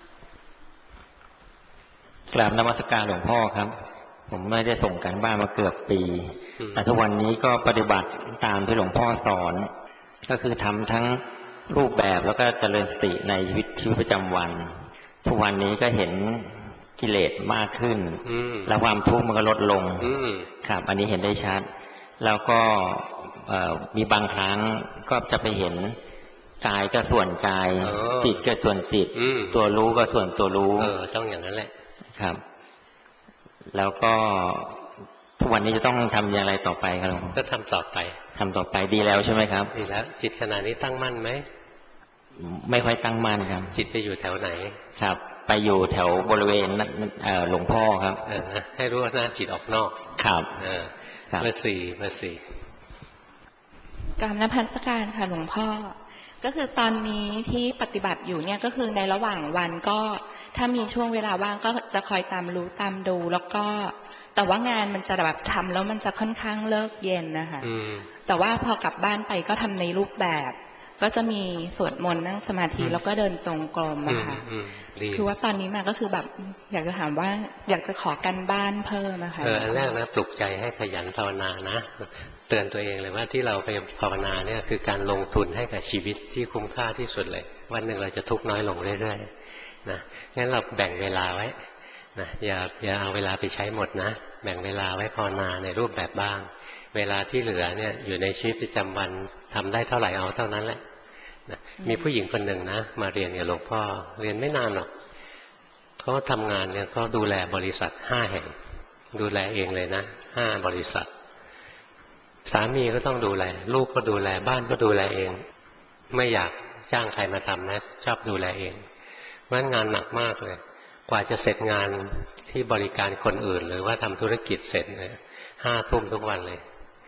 Speaker 8: กราบนมัสการหลวงพ่อครับผมไม่ได้ส่งการบ้านมาเกือบปีแต่ทุกวันนี้ก็ปฏิบัติตามที่หลวงพ่อสอนก็คือทำทั้งรูปแบบแล้วก็เจริญสติในชีวิตประจำวันทุกวันนี้ก็เห็นกิเลสมากขึ้นและความทุกข์มันก็ลดลงครับอันนี้เห็นได้ชัดแล้วก็มีบางครั้งก็จะไปเห็นกายก็ส่วนกายจิตก็ส่วนจิตตัวรู้ก็ส่วนตัวรู้
Speaker 1: ต้องอย่างนั้นแหละ
Speaker 8: ครับแล้วก็ทุกวันนี้จะต้องทำอย่างไรต่อไปครับ
Speaker 1: ก็ทำต่อไป
Speaker 8: ดีแล้วใช่ไหมครับ
Speaker 1: ดีแล้วจิตขณะนี้ตั้งมั่นไหม
Speaker 8: ไม่ค่อยตั้งมั่นครับ
Speaker 1: จิตไปอยู่แถวไหน
Speaker 8: ครับไปอยู่แถวบริเวณหลวงพ่อครับ
Speaker 1: ให้รู้ว่าหน้าจิตออกนอก
Speaker 8: ครับ
Speaker 1: เบอร์4
Speaker 2: กราบนภัสการค่ะหลวงพ่อก็คือตอนนี้ที่ปฏิบัติอยู่เนี่ยก็คือในระหว่างวันก็ถ้ามีช่วงเวลาว่างก็จะคอยตามรู้ตามดูแล้วก็แต่ว่างานมันจะแบบทำแล้วมันจะค่อนข้างเลิกเย็นนะคะแต่ว่าพอกลับบ้านไปก็ทำในรูปแบบก็จะมีสวดมนต์นั่งสมาธิแล้วก็เดินจงกรมนะคะคือว่าตอนนี้มาก็คือแบบอยากจะถามว่าอยากจะขอกันบ้านเพิ่มนะคะ
Speaker 1: อันแรกนะปลุกใจให้ขยันภาวนานะเตือนตัวเองเลยว่าที่เราไปภาวนาเนี่ยคือการลงทุนให้กับชีวิตที่คุ้มค่าที่สุดเลยวันหนึ่งเราจะทุกข์น้อยลงเรื่อยๆนะงั้นเราแบ่งเวลาไว้นะอย่าเอาเวลาไปใช้หมดนะแบ่งเวลาไว้ภาวนาในรูปแบบบ้างเวลาที่เหลือเนี่ยอยู่ในชีวิตประจำวันทำได้เท่าไหร่เอาเท่านั้นแหละนะมีผู้หญิงคนหนึ่งนะมาเรียนกับหลวงพ่อเรียนไม่นานหรอกเขาทำงานเนี่ยเขาดูแลบริษัท5 แห่งดูแลเองเลยนะ5 บริษัทสามีก็ต้องดูแลลูกก็ดูแลบ้านก็ดูแลเองไม่อยากจ้างใครมาทำนะชอบดูแลเองเพราะฉะนั้นงานหนักมากเลยกว่าจะเสร็จงานที่บริการคนอื่นหรือว่าทำธุรกิจเสร็จเนี่ย5 ทุ่มทุกวันเลย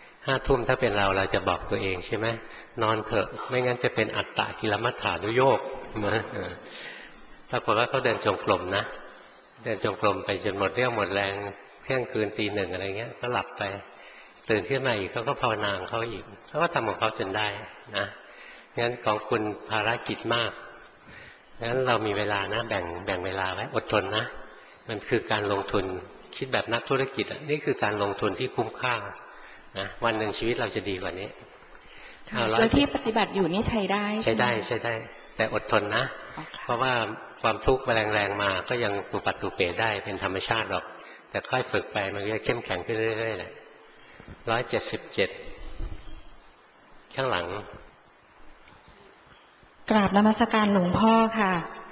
Speaker 1: 5 ทุ่มถ้าเป็นเราจะบอกตัวเองใช่ไหมนอนเถอะไม่งั้นจะเป็นอัตตกิลมัฏฐานุโยคนะปรากฏว่าเขาเดินจงกรมนะเดินจงกรมไปจนหมดเรี่ยวหมดแรงเที่ยงคืนตี 1อะไรเงี้ยก็หลับไปตื่นขึ้นมาอีกเขาก็ภาวนาของเขาอีกเขาก็ทำของเขาจนได้นะงั้นของคุณภารกิจมากงั้นเรามีเวลานะแบ่งเวลาไว้อดทนนะมันคือการลงทุนคิดแบบนักธุรกิจนี่คือการลงทุนที่คุ้มค่านะวันหนึ่งชีวิตเราจะดีกว่านี้
Speaker 2: แล้วที่ปฏิบัติอยู่นี่ใช้ได้
Speaker 1: แต่อดทนนะเพราะว่าความทุกข์แรงๆมาก็ยังตุปัตตุเปได้เป็นธรรมชาติหรอกแต่ค่อยฝึกไปมันก็จะเข้มแข็งขึ้นเรื่อยๆแหละ177ข้างหลัง
Speaker 9: กราบนมัสการหลวงพ่อค่ะ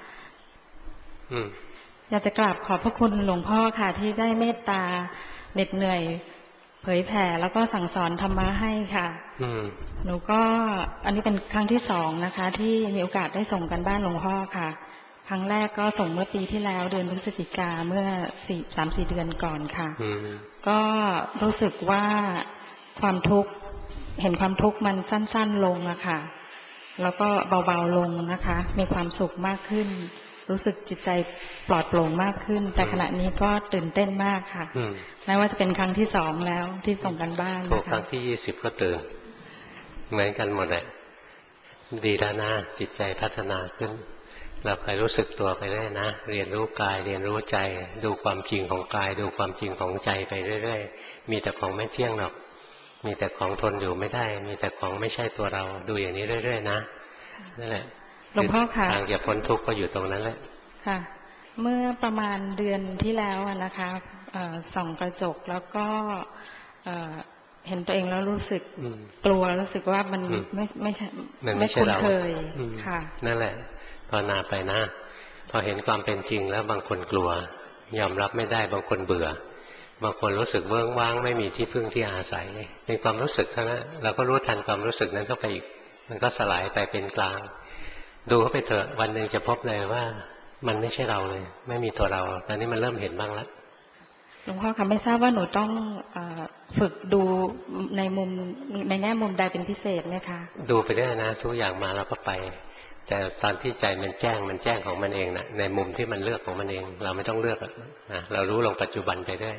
Speaker 9: อยากจะกราบขอบพระคุณหลวงพ่อค่ะที่ได้เมตตาเหน็ดเหนื่อยเผยแผ่แล้วก็สั่งสอนธรรมะให้ค่ะหนูก็อันนี้เป็นครั้งที่2นะคะที่มีโอกาสได้ส่งกันบ้านหลวงพ่อค่ะครั้งแรกก็ส่งเมื่อปีที่แล้วเดือนพฤศจิกาเมื่อ 3-4 เดือนก่อนค่ะก็รู้สึกว่าความทุกข์เห็นความทุกข์มันสั้นๆลงอะค่ะแล้วก็เบาๆลงนะคะมีความสุขมากขึ้นรู้สึกจิตใจปลอดโปร่งมากขึ้นแต่ขณะนี้ก็ตื่นเต้นมากค่ะแม้ว่าจะเป็นครั้งที่2แล้วที่ส่งกันบ้านนะคะ
Speaker 1: ครั้งที่20ก็ตื่นเหมือนกันหมดแหละดีแล้วนะจิตใจพัฒนาขึ้นเราไปรู้สึกตัวไปเรื่อยนะเรียนรู้กายเรียนรู้ใจดูความจริงของกายดูความจริงของใจไปเรื่อยๆมีแต่ของไม่เที่ยงหรอกมีแต่ของทนอยู่ไม่ได้มีแต่ของไม่ใช่ตัวเราดูอย่างนี้เรื่อยๆนะนั่นแหละ
Speaker 9: หลวงพ่อค่ะ
Speaker 1: ทางจะพ้นทุกข์ก็อยู่ตรงนั้นแหละ
Speaker 9: ค่ะเมื่อประมาณเดือนที่แล้วนะคะส่องกระจกแล้วก็เห็นตัวเองแล้วรู้สึกกลัวรู้สึกว่ามันไม่ใช่ไม่คุ้นเคยค่ะ
Speaker 1: นั่นแหละภาวนาไปนะพอเห็นความเป็นจริงแล้วบางคนกลัวยอมรับไม่ได้บางคนเบื่อบางคนรู้สึกเวิ้งว้างไม่มีที่พึ่งที่อาศัยเป็นความรู้สึกเท่านั้นเราก็รู้ทันความรู้สึกนั้นเข้าไปอีกมันก็สลายไปเป็นกลางดูเข้าไปเถอะวันหนึ่งจะพบเลยว่ามันไม่ใช่เราเลยไม่มีตัวเราตอนนี้มันเริ่มเห็นบ้างแล้ว
Speaker 9: หลวงพ่อคะไม่ทราบว่าหนูต้องฝึกดูในแง่มุมใดเป็นพิเศษไหมคะ
Speaker 1: ดูไปได้นะทุกอย่างมาแล้วก็ไปแต่ตอนที่ใจมันแจ้งของมันเองนะในมุมที่มันเลือกของมันเองเราไม่ต้องเลือกนะเรารู้ลงปัจจุบันไปได้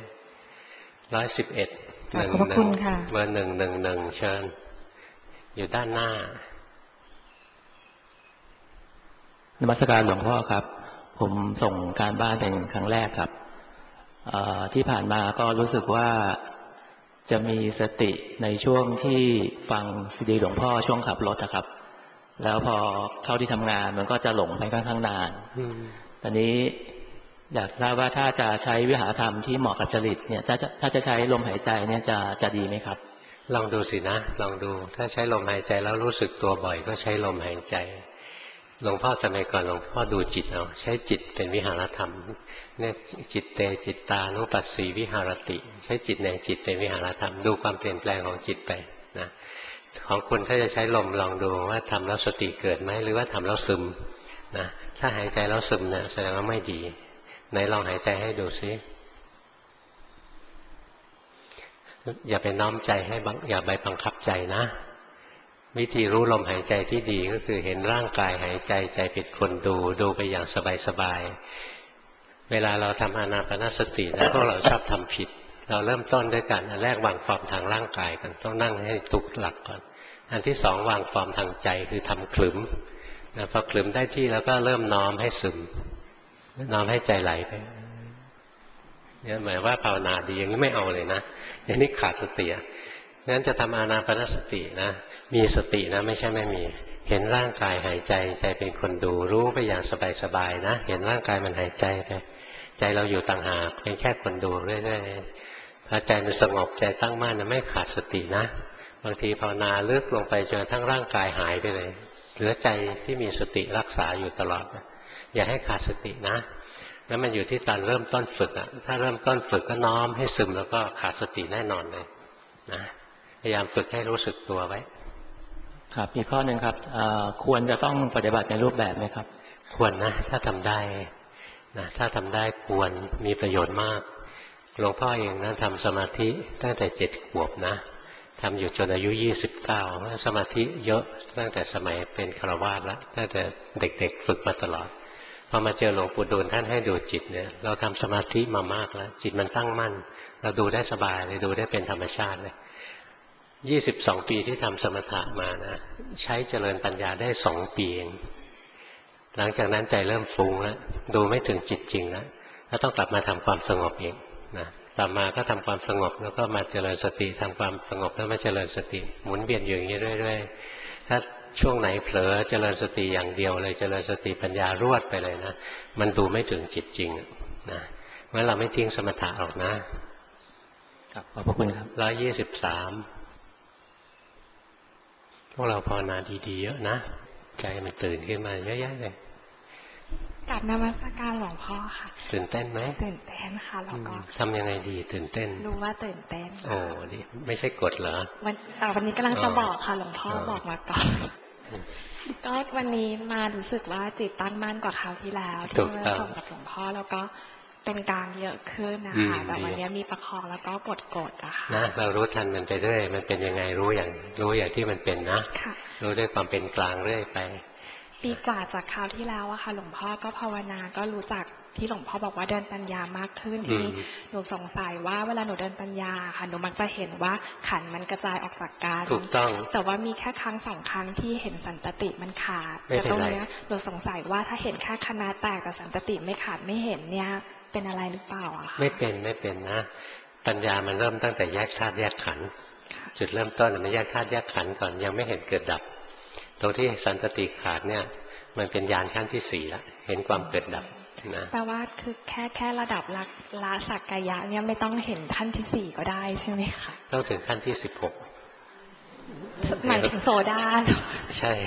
Speaker 1: 111
Speaker 9: ขอบคุณค่ะ
Speaker 1: เบอร์111เชิญอยู่ด้านหน้าน
Speaker 10: มัสการหลวงพ่อครับผมส่งการบ้านเป็นครั้งแรกครับที่ผ่านมาก็รู้สึกว่าจะมีสติในช่วงที่ฟังซีดีหลวงพ่อช่วงขับรถนะครับแล้วพอเข้าที่ทำงานมันก็จะหลงไปค่อนข้างนานตอนนี้อยากทราบว่าถ้าจะใช้วิหารธรรมที่เหมาะกับจริตเนี่ยถ้าจะใช้ลมหายใจเนี่ยจะดีไหมครับ
Speaker 1: ลองดูสินะลองดูถ้าใช้ลมหายใจแล้วรู้สึกตัวบ่อยก็ใช้ลมหายใจหลวงพ่อสมัยก่อนหลวงพ่อดูจิตเอาใช้จิตเป็นวิหารธรรมเนี่ยจิตเตจิตตานุปัสสีวิหารติใช้จิตในจิตเป็นวิหารธรรมดูความเปลี่ยนแปลงของจิตไปนะของคุณถ้าจะใช้ลมลองดูว่าทำแล้วสติเกิดไหมหรือว่าทำแล้วซึมนะถ้าหายใจแล้วซึมเนี่ยแสดงว่าไม่ดีไหนลองหายใจให้ดูซิอย่าไปน้อมใจให้อย่าไปบังคับใจนะวิธีรู้ลมหายใจที่ดีก็คือเห็นร่างกายหายใจใจเป็นคนดูไปอย่างสบายๆเวลาเราทำอานาปานสตินะพวกเราชอบทำผิดเราเริ่มต้นด้วยกันอันแรกวางฟอร์มทางร่างกายกันต้องนั่งให้ถูกหลักก่อนอันที่สองวางฟอร์มทางใจคือทำขลุ่มนะพอขลุ่มได้ที่แล้วก็เริ่มน้อมให้ซึมน้อมให้ใจไหลไปเนี่ยหมายว่าภาวนาดีอย่างนี้ไม่เอาเลยนะอย่างนี้ขาดสติงั้นจะทำอานาปานสตินะมีสตินะไม่ใช่ไม่มีเห็นร่างกายหายใจใจเป็นคนดูรู้ไปอย่างสบายๆนะเห็นร่างกายมันหายใจไปใจเราอยู่ต่างหากเป็นแค่คนดูเรื่อยๆพอใจมันสงบใจตั้งมั่นนะไม่ขาดสตินะบางทีภาวนาลึกลงไปจนทั้งร่างกายหายไปเลยเหลือใจที่มีสติรักษาอยู่ตลอดอย่าให้ขาดสตินะแล้วมันอยู่ที่การเริ่มต้นฝึกถ้าเริ่มต้นฝึกก็น้อมให้ซึมแล้วก็ขาดสติแน่นอนเลยนะพยายามฝึกให้รู้สึกตัวไว้
Speaker 10: ครับอีกข้อหนึ่งครับควรจะต้องปฏิบัติในรูปแบบไหมครับ
Speaker 1: ควรนะถ้าทำได้นะถ้าทำได้ควรมีประโยชน์มากหลวงพ่อเองนะทำสมาธิตั้งแต่7 ขวบนะทำอยู่จนอายุ29สมาธิเยอะตั้งแต่สมัยเป็นฆราวาสแล้วตั้งแต่เด็กๆฝึกมาตลอดพอมาเจอหลวงปู่ดูลท่านให้ดูจิตเนี่ยเราทำสมาธิมามากแล้วจิตมันตั้งมั่นเราดูได้สบายเลยดูได้เป็นธรรมชาติเลย22 ปีที่ทำสมถะมานะใช้เจริญปัญญาได้2 ปีเองหลังจากนั้นใจเริ่มฟุ้งแล้วดูไม่ถึงจิตจริงแล้วก็ต้องกลับมาทำความสงบเองนะต่อมาก็ทำความสงบแล้วก็มาเจริญสติทำความสงบแล้วมาเจริญสติหมุนเวียนอยู่อย่างนี้เรื่อยๆถ้าช่วงไหนเผลอเจริญสติอย่างเดียวเลยเจริญสติปัญญารวดไปเลยนะมันดูไม่ถึงจิตจริงนะเพราะเราไม่ทิ้งสมถะหรอกนะครับ
Speaker 10: ขอบพระคุณครับ
Speaker 1: 123พวกเราภาวนาดีๆเยอะนะใจมันตื่นขึ้นมาเยอะแยะเลย
Speaker 2: กราบนมัสการหลวงพ่อค่ะ
Speaker 1: ตื่นเต้นไหม
Speaker 2: ตื่นเต้นค่ะแล้วก็
Speaker 1: ทำยังไงดีตื่นเต้น
Speaker 2: รู้ว่าตื่นเต้น
Speaker 1: โอ้ดิไม่ใช่กดเหรอ
Speaker 2: วันนี้กำลังจะบอกค่ะหลวงพ่อบอกมาก่อนก็วันนี้มารู้สึกว่าจิตตั้งมั่นกว่าคราวที่แล้วที่เมื่อส่งกับหลวงพ่อแล้วก็เป็นกลางเยอะขึ้นนะคะแต่วันนี้มีประคองแล้วก็กดอะค่ะ
Speaker 1: นะเรารู้ทันมันไปเรื่อยมันเป็นยังไงรู้อย่างที่มันเป็นนะรู้ด้วยความเป็นกลางเรื่อยไป
Speaker 11: ปีกว่าจากคราวที่แล้วอะค่ะหลวงพ่อก็ภาวนาก็รู้จักที่หลวงพ่อบอกว่าเดินปัญญามากขึ้นทีนี้หนูสงสัยว่าเวลาหนูเดินปัญญาค่ะหนูมักจะเห็นว่าขันธ์มันกระจายออกจากกัน
Speaker 1: ถูกต้อง
Speaker 11: แต่ว่ามีแค่ครั้งสองครั้งที่เห็นสันตติมันขาดแต่ตรงนี้หนูสงสัยว่าถ้าเห็นแค่คณะแตกแต่สันตติไม่ขาดไม่เห็นเนี่ยเป็นอะไรหรือเปล่าอะคะ
Speaker 1: ไม่เป็นนะปัญญามันเริ่มตั้งแต่แยกธาตุแยกขันธ์จุดเริ่มต้นมันแยกธาตุแยกขันธ์ก่อนยังไม่เห็นเกิดดับตรงที่สันตติขาดเนี่ยมันเป็นญาณขั้นที่4แล้วเห็นความเกิดดับนะ
Speaker 11: แปลว่าคือแค่ระดับละสักกายะเนี่ยไม่ต้องเห็นขั้นที่4ก็ได้ใช่ไหมคะ
Speaker 1: ต้องถึงขั้นที่
Speaker 11: หมายถึงโซดา
Speaker 1: ใช่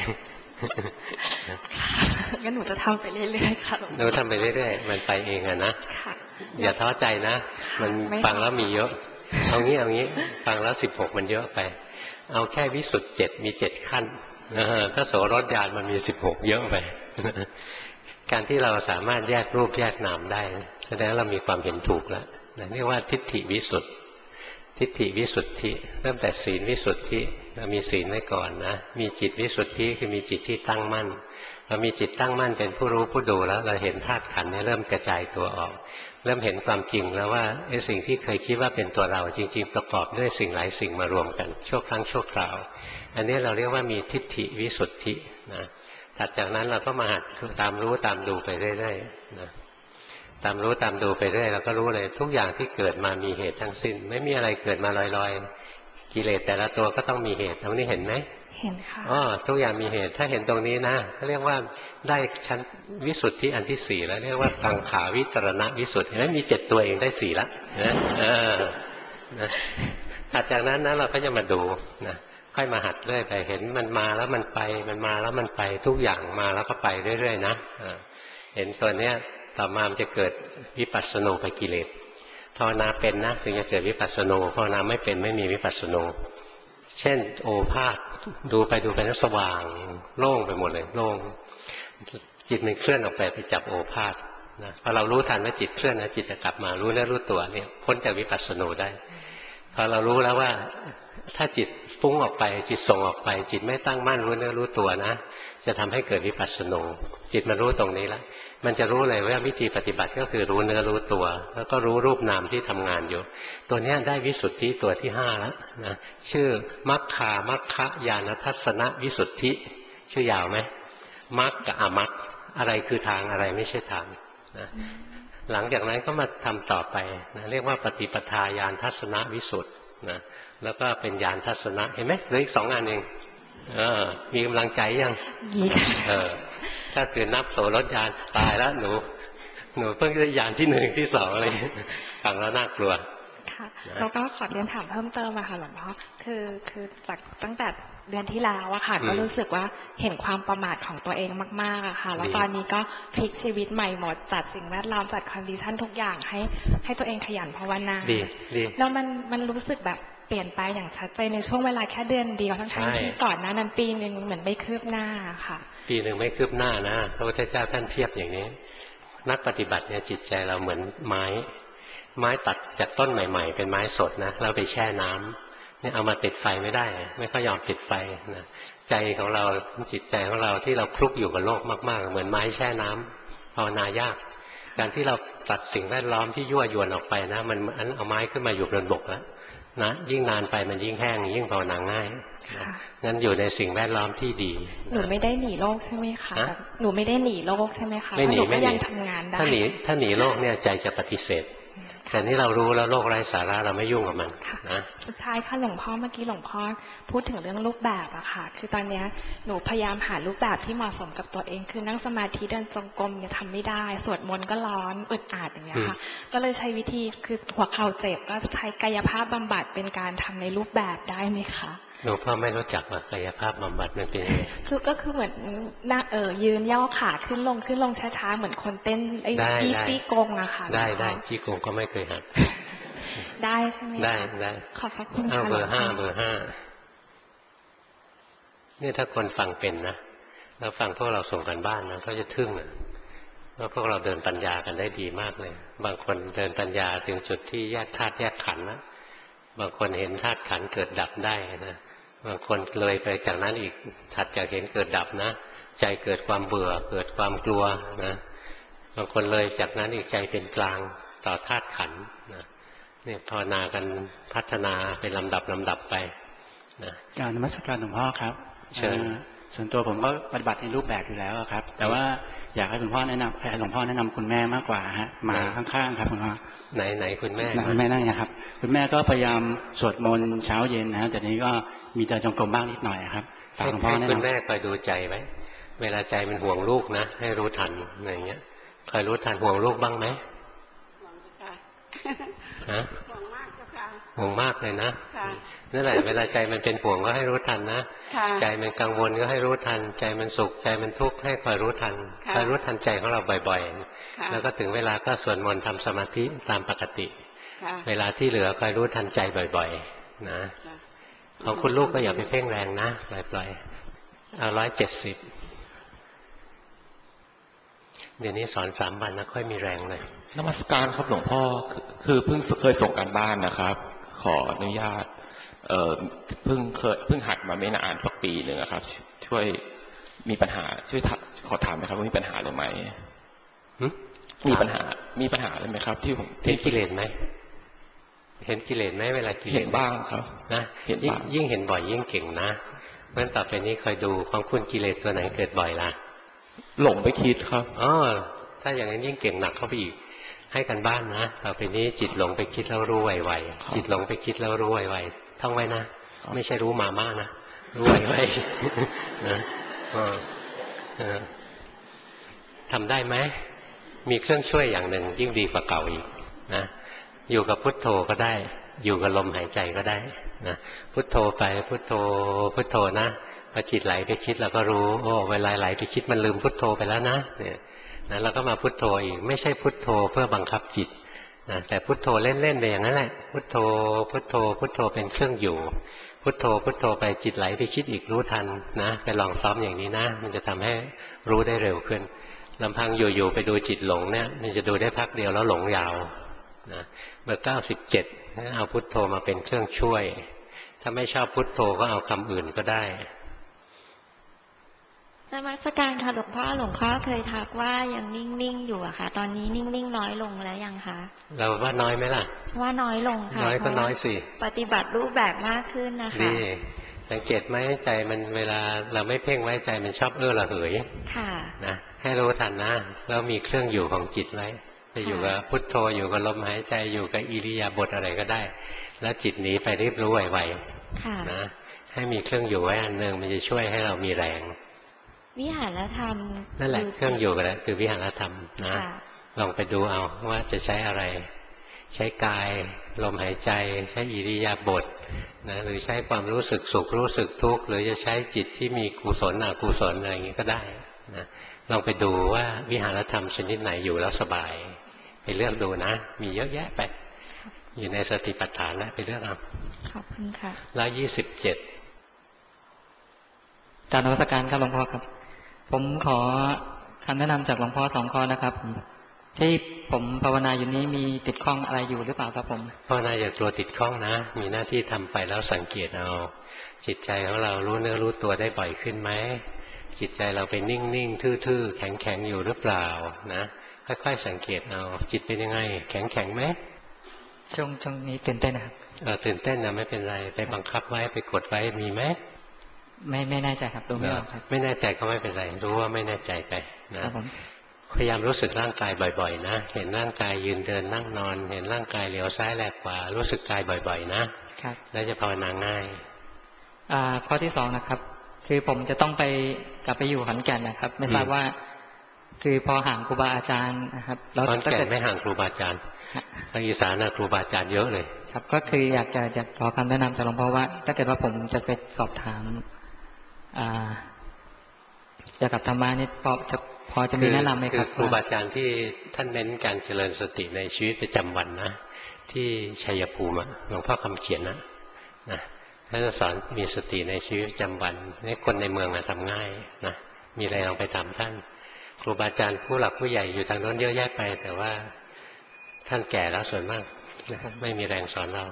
Speaker 11: งั้นหนูจะทำไปเรื่อยๆค่ะ
Speaker 1: หนูทำไปเรื่อยๆมันไปเองอะนะอย่าท้อใจนะมันฟังแล้วมีเยอะเอางี้ฟังแล้ว16มันเยอะไปเอาแค่วิสุทธิ7มี7ขั้นถ้าโสรถญาณมันมี16เยอะไปการที่เราสามารถแยกรูปแยกนามได้แสดงเรามีความเห็นถูกแล้วเรียกว่าทิฏฐิวิสุทธิทิฏฐิวิสุทธิเริ่มแต่ศีลวิสุทธิเรามีศีลไว้ก่อนนะมีจิตวิสุทธิคือมีจิตที่ตั้งมั่นเรามีจิตตั้งมั่นเป็นผู้รู้ผู้ดูแล้วเราเห็นธาตุขันธ์เริ่มกระจายตัวออกเริ่มเห็นความจริงแล้วว่าไอ้สิ่งที่เคยคิดว่าเป็นตัวเราจริงๆประกอบด้วยสิ่งหลายสิ่งมารวมกันชั่วครั้งชั่วคราวอันนี้เราเรียกว่ามีทิฏฐิวิสุทธินะถัดจากนั้นเราก็มาหัดตามรู้ตามดูไปเรื่อยๆนะตามรู้ตามดูไปเรื่อยเราก็รู้เลยทุกอย่างที่เกิดมามีเหตุทั้งสิ้นไม่มีอะไรเกิดมาลอยๆกิเลสแต่ละตัวก็ต้องมีเหตุตรงนี้เห็นไหม
Speaker 11: เห็นค่ะ
Speaker 1: ทุกอย่างมีเหตุถ้าเห็นตรงนี้นะเขาเรียกว่าได้ชั้นวิสุทธิอันที่4แล้วเรียกว่ากังขาวิตรณวิสุทธิเห็นไหมมี7ตัวเองได้4แล้วนะถัดจากนั้นนะเราก็จะมาดูนะค่อยมาหัดเรื่อยไปเห็นมันมาแล้วมันไปมันมาแล้วมันไปทุกอย่างมาแล้วก็ไปเรื่อยๆนะเห็นตัวเนี้ยต่อมามันจะเกิดวิปัสสนูปกิเลสภาวนาเป็นนะถึงจะเกิดวิปัสสนูภาวนาไม่เป็นไม่มีวิปัสสนูเช่นโอภาสดูไปแล้วสว่างโล่งไปหมดเลยโล่งจิตมันเคลื่อนออกไปจับโอภาสนะพอเรารู้ทันว่าจิตเคลื่อนนะจิตจะกลับมารู้เนื้อรู้ตัวเนี่ยพ้นจากวิปัสสนูได้พอเรารู้แล้วว่าถ้าจิตฟุ้งออกไปจิตส่งออกไปจิตไม่ตั้งมั่นรู้เนื้อรู้ตัวนะจะทำให้เกิดวิปัสสนูจิตมันรู้ตรงนี้แล้วมันจะรู้เลยว่าวิธีปฏิบัติก็คือรู้เนื้อรู้ตัวแล้วก็รู้รูปนามที่ทำงานอยู่ตัวนี้ได้วิสุทธิตัวที่5แล้วนะชื่อมัคคามัคคะญาณทัสสนวิสุทธิชื่อยาวไหมมัคกับอมัคอะไรคือทางอะไรไม่ใช่ทางนะหลังจากนั้นก็มาทำต่อไปนะเรียกว่าปฏิปทาญาณทัสสนวิสุทธินะแล้วก็เป็นญาณทัศนะเห็นไหมเหลืออีก2 อันเองมีกำลังใจยัง
Speaker 11: มี
Speaker 1: ถ้าเกิดนับโสรถญาณตายแล้วหนูเพิ่งได้ญาณที่1ที่2อะไรฟังแล้วน่ากลัว
Speaker 11: ค่ะแล้วก็ขอเรียนถามเพิ่มเติมมาค่ะหลวงพ่อคือจากตั้งแต่เดือนที่แล้วอะค่ะก็รู้สึกว่าเห็นความประมาทของตัวเองมากๆอะค่ะแล้วตอนนี้ก็พลิกชีวิตใหม่หมดจัดสิ่งแวดล้อมจัดคอนดิชันทุกอย่างให้ตัวเองขยันภาวนาแล้วมันรู้สึกแบบเปลี่ยนไปอย่างชัดเจนในช่วงเวลาแค่เดือนเดียวทั้งที่ก่อนหน้านั้นปีนึงเหมือนไม่คืบหน้าค่ะ
Speaker 1: ปีนึงไม่คืบหน้านะพระพุทธเจ้าท่านเทียบอย่างนี้นักปฏิบัติเนี่ยจิตใจเราเหมือนไม้ตัดจากต้นใหม่ๆเป็นไม้สดนะเราไปแช่น้ำเนี่ยเอามาติดไฟไม่ได้ไม่ค่อยยอมติดไฟนะใจของเราจิตใจของเราที่เราคลุกอยู่กับโลกมากๆเหมือนไม้แช่น้ำภาวนายากการที่เราตัดสิ่งแวดล้อมที่ยั่วยวนออกไปนะมันเอาไม้ขึ้นมาอยู่บนบกแล้วนะยิ่งนานไปมันยิ่งแห้งยิ่งภาวนาง่ายงั้นอยู่ในสิ่งแวดล้อมที่ดี
Speaker 11: หนูไม่ได้หนีโลกใช่ไหมคะหนูไม่ได้หนีโลกใช่ไหมคะ
Speaker 1: ไม่หนี
Speaker 11: ก็ยังทำงานได้
Speaker 1: ถ้าหนีโลกเนี่ยใจจะปฏิเสธแต่นี่เรารู้แล้วโลกไร้สาระเราไม่ยุ่งกับมันนะ
Speaker 11: สุดท้ายค่ะหลวงพ่อเมื่อกี้หลวงพ่อพูดถึงเรื่องรูปแบบอะค่ะคือตอนนี้หนูพยายามหารูปแบบที่เหมาะสมกับตัวเองคือนั่งสมาธิเดินจงกรมเนี่ยทำไม่ได้สวดมนต์ก็ร้อนอึดอัดอย่างเงี้ยค่ะก็เลยใช้วิธีคือหัวเข่าเจ็บก็ใช้กายภาพบำบัดเป็นการทำในรูปแบบได้ไหมคะ
Speaker 1: หนูพ่อไม่รู้จักว่ากายภาพบำบัดมันเป็นยังไง
Speaker 11: ก็คือเหมือนยืนย่อขาขึ้นลงช้าๆเหมือนคนเต้นไอ้จี้กงอะค่ะ
Speaker 1: ได้จี้กงก็ไม่เคยหัด
Speaker 11: ได้ใช่ไหม
Speaker 1: ได้
Speaker 11: ขอบพระคุณค่ะ
Speaker 1: เบอร์5นี่ถ้าคนฟังเป็นนะแล้วฟังพวกเราส่งกันบ้านนะเขาจะทึ่งว่าพวกเราเดินปัญญากันได้ดีมากเลยบางคนเดินปัญญาถึงจุดที่แยกธาตุแยกขันธ์นะบางคนเห็นธาตุขันธ์เกิดดับได้นะบางคนเลยไปจากนั้นอีกถัดจากเห็นเกิดดับนะใจเกิดความเบื่อเกิดความกลัวนะบางคนเลยจากนั้นอีกใจเป็นกลางต่อธาตุขันธ์นะเนี่ยภาวนากันพัฒนาเป็นลำดับไปนะ
Speaker 12: การนมัสการหลวงพ่อครับส่วนตัวผมก็ปฏิบัติในรูปแบบอยู่แล้วครับแต่ว่าอยากให้หลวงพ่อแนะนำคุณแม่มากกว่าฮะมาข้างๆครับคุณพ่อ
Speaker 1: ไหนคุณแม่
Speaker 12: นั่งนะครับคุณแม่ก็พยายามสวดมนต์เช้าเย็นนะฮะแต่นี้ก็มีเดินจงกรมบ้างนิดหน่อยครับฝากหลวงพ่อแนะนำ
Speaker 1: คุณแม่คอยดูใจไว้เวลาใจมันห่วงลูกนะให้รู้ทันอะไรเงี้ยคอยรู้ทันห่วงลูกบ้างไหมฮะห่วงมากเลยนะนั่นแหละเวลาใจมันเป็นห่วงก็ให้รู้ทันนะใจมันกังวลก็ให้รู้ทันใจมันสุขใจมันทุกข์ให้คอยรู้ทันคอยรู้ทันใจของเราบ่อยๆแล้วก็ถึงเวลาก็สวดมนต์ทำสมาธิตามปกติเวลาที่เหลือคอยรู้ทันใจบ่อยๆนะของคุณลูกก็อย่าไปเพ่งแรงนะปล่อยๆเอา170เดี๋ยวนี้สอน3 วันนะค่อยมีแรงเลย
Speaker 4: นมัสการครับหลวงพ่อคือเพิ่งเคยส่งการบ้านนะครับขออนุญาตเพิ่งหัดมาไม่นานสักปีหนึ่งครับช่วยมีปัญหาช่วยขอถามไหมครับว่ามีปัญหาหรือไม่มีปัญหาอะไรไหมครับที่ผม
Speaker 1: เห็นกิเลสไหมเห็นกิเลสไหมเวลากิเลส
Speaker 4: เห็นบ้างครับ
Speaker 1: นะยิ่งเห็นบ่อยยิ่งเก่งนะเพราะฉะนั้นต่อไปนี้คอยดูของคุณกิเลสตัวไหนเกิดบ่อยล่ะ
Speaker 4: หลงไปคิดครับ
Speaker 1: ถ้าอย่างนั้นยิ่งเก่งหนักเข้าไปอีกให้กันบ้านนะต่อไปนี้จิตหลงไปคิดแล้วรู้ไวๆจิตหลงไปคิดแล้วรู้ไวๆท่องไว้นะไม่ใช่รู้มาม่านะรู้ไวๆนะทำได้ไหมมีเครื่องช่วยอย่างหนึ่งยิ่งดีกว่าเก่าอีกนะอยู่กับพุทโธก็ได้อยู่กับลมหายใจก็ได้นะพุทโธไปพุทโธพุทโธนะพอจิตไหลไปคิดเราก็รู้โอ้เวลาไหลไปคิดมันลืมพุทโธไปแล้วนะเนี่ยนะเราก็มาพุทโธอีกไม่ใช่พุทโธเพื่อบังคับจิตนะแต่พุทโธเล่นๆไปอย่างนั้นแหละพุทโธพุทโธพุทโธเป็นเครื่องอยู่พุทโธพุทโธไปจิตไหลไปคิดอีกรู้ทันนะไปลองซ้อมอย่างนี้นะมันจะทำให้รู้ได้เร็วขึ้นลำพังอยู่ๆไปดูจิตหลงเนี่ยมันจะดูได้พักเดียวแล้วหลงยาวนะเบอร์97เอาพุทโธมาเป็นเครื่องช่วยถ้าไม่ชอบพุทโธก็เอาคำอื่นก็ได้
Speaker 13: นมัสการค่ะหลวงพ่อเคยทักว่ายังนิ่งๆอยู่อะค่ะตอนนี้นิ่งๆน้อยลงแล้วยังคะ
Speaker 1: เราว่าน้อยไหมล่ะ
Speaker 13: ว่าน้อยลงค่ะ
Speaker 1: น้อยก็น้อยสิ
Speaker 13: ปฏิบัติรูปแบบมากขึ้นนะคะ
Speaker 1: ดีสังเกตไหมใจมันเวลาเราไม่เพ่งไว้ใจมันชอบระเหย
Speaker 13: ค่ะ
Speaker 1: นะให้รู้ทันนะแล้วมีเครื่องอยู่ของจิตไว้ไปอยู่กับพุทโธอยู่กับลมหายใจอยู่กับอิริยาบถอะไรก็ได้แล้วจิตหนีไปรีบรู้ไวๆนะให้มีเครื่องอยู่ไว้อันหนึ่งมันจะช่วยให้เรามีแรง
Speaker 13: วิหารธรรม
Speaker 1: นั่นแหละเครื่องอยู่กันแล้วคือวิหารธรรมนะลองไปดูเอาว่าจะใช้อะไรใช้กายลมหายใจใช้อิริยาบถนะหรือใช้ความรู้สึกสุขรู้สึกทุกข์หรือจะใช้จิตที่มีกุศลอกุศลอะไรอย่างนี้ก็ได้นะลองไปดูว่าวิหารธรรมชนิดไหนอยู่แล้วสบายไปเลือกดูนะมีเยอะแยะไปอยู่ในสติปัฏฐานแล้วไปเลือกเอา
Speaker 13: ขอบคุณค่ะ
Speaker 1: 127
Speaker 14: การนมัสการครับหลวงพ่อครับผมขอคำแนะนำจากหลวงพ่อ2 ข้อนะครับที่ผมภาวนาอยู่นี้มีติดข้องอะไรอยู่หรือเปล่าครับผม
Speaker 1: ภาวนาอย่ากลัวติดข้องนะมีหน้าที่ทำไปแล้วสังเกตเอาจิตใจของเรารู้เนื้อรู้ตัวได้บ่อยขึ้นไหมจิตใจเราไปนิ่งๆทื่อๆแข็งๆอยู่หรือเปล่านะค่อยๆสังเกตเอาจิตเป็นยังไงแข็งไหม
Speaker 14: ช่วงนี้ตื่นเต้นนะครับ
Speaker 1: ตื่นเต้นนะไม่เป็นไรไปบังคับไว้ไปกดไว้มีไหม
Speaker 14: ไม่แน่ใจครับรู้ไม่ออกครับ
Speaker 1: ไม่แน่ใจก็ไม่เป็นไรรู้ว่าไม่แน่ใจไปนะพยายามรู้สึกร่างกายบ่อยๆนะเห็นร่างกายยืนเดินนั่งนอนเห็นร่างกายเหลียวซ้ายแลกขวารู้สึกกายบ่อยๆนะครับแล้วจะภาวนาง่าย
Speaker 14: ข้อที่2นะครับคือผมจะต้องกลับไปอยู่ขอนแก่นนะครับไม่ทราบว่าคือพอห่างครูบาอาจารย์นะครับ
Speaker 1: ขอนแก่นไม่ห่างครูบาอาจารย์ทางอีสานนะครูบาอาจารย์เยอะเลย
Speaker 14: ครับก็คืออยากจะขอคำแนะนำจากหลวงพ่อว่าถ้าเกิดว่าผมจะไปสอบถามเกี่ยวกับธรรมะนี่พอจะมีแนะนำไหมครับ
Speaker 1: ครูบาอาจารย์ที่ท่านเน้นการเจริญสติในชีวิตประจำวันนะที่ชัยภูมิหลวงพ่อคำเขียนนะท่านสอนมีสติในชีวิตประจำวันนี่คนในเมืองทำง่ายนะมีอะไรลองไปถามท่านครูบาอาจารย์ผู้หลักผู้ใหญ่อยู่ทางโน้นเยอะแยะไปแต่ว่าท่านแก่แล้วส่วนมากไม่มีแรงสอนเรา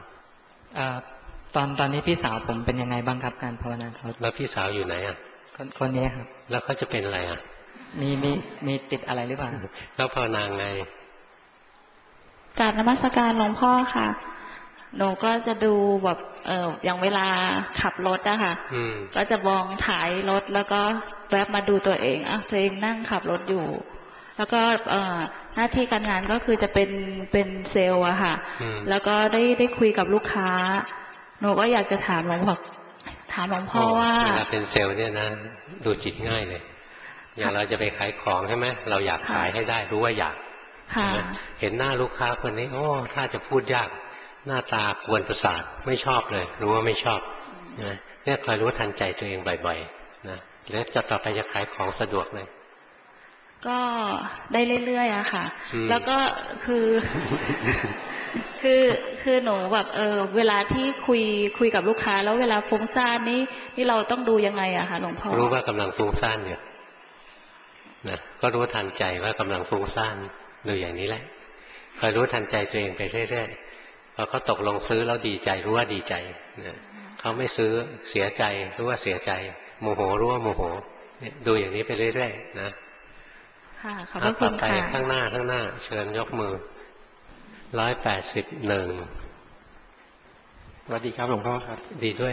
Speaker 14: ตอนนี้พี่สาวผมเป็นยังไงบ้างครับการภาวนาเขา
Speaker 1: แล้วพี่สาวอยู่ไหน
Speaker 14: คนนี้ครับ
Speaker 1: แล้วเขาจะเป็นอะไรอ่ะ
Speaker 14: มีติดอะไรหรือเปล่า
Speaker 1: แล้วภาวนาไง
Speaker 2: กราบนมัสการหลวงพ่อค่ะหนูก็จะดูแบบอย่างเวลาขับรถอะค่ะก็จะมองถ่ายรถแล้วก็แวบมาดูตัวเองตัวเองนั่งขับรถอยู่แล้วก็หน้าที่การงานก็คือจะเป็นเซลล์อะค่ะแล้วก็ได้คุยกับลูกค้าหนูก็อยากจะถามหลวงพ่อว่า
Speaker 1: เวลาเป็นเซลล์เนี่ยนะดูจิตง่ายเลยอย่างเราจะไปขายของใช่ไหมเราอยากขายให้ได้รู้ว่าอยากเห็นหน้าลูกค้าคนนี้ถ้าจะพูดยากหน้าตากวนประสาทไม่ชอบเลยรู้ว่าไม่ชอบเนี่ยคอยรู้ทันใจตัวเองบ่อยๆนะแล้วจะต่อไปจะขายของสะดวกเลย
Speaker 2: ก็ได้เรื่อยๆอะค่ะแล้วก็คือหนูแบบเวลาที่คุยกับลูกค้าแล้วเวลาฟุ้งซ่านนี่เราต้องดูยังไงอะคะหลวงพ่อ
Speaker 1: รู้ว่ากำลังฟุ้งซ่านอยู่นะก็รู้ทันใจว่ากำลังฟุ้งซ่านดูอย่างนี้แหละคอยรู้ทันใจตัวเองไปเรื่อยๆพอเขาตกลงซื้อแล้วดีใจรู้ว่าดีใจนะเขาไม่ซื้อเสียใจรู้ว่าเสียใจโมโหรู้ว่าโมโหดูอย่างนี้ไปเรื่อยๆนะ
Speaker 2: ค่ะขอบคุณค่ะ
Speaker 1: ไปข้างหน้าเชิญยกมือ181
Speaker 15: สวัสดีครับหลวงพ่อครับ
Speaker 1: ดีด้วย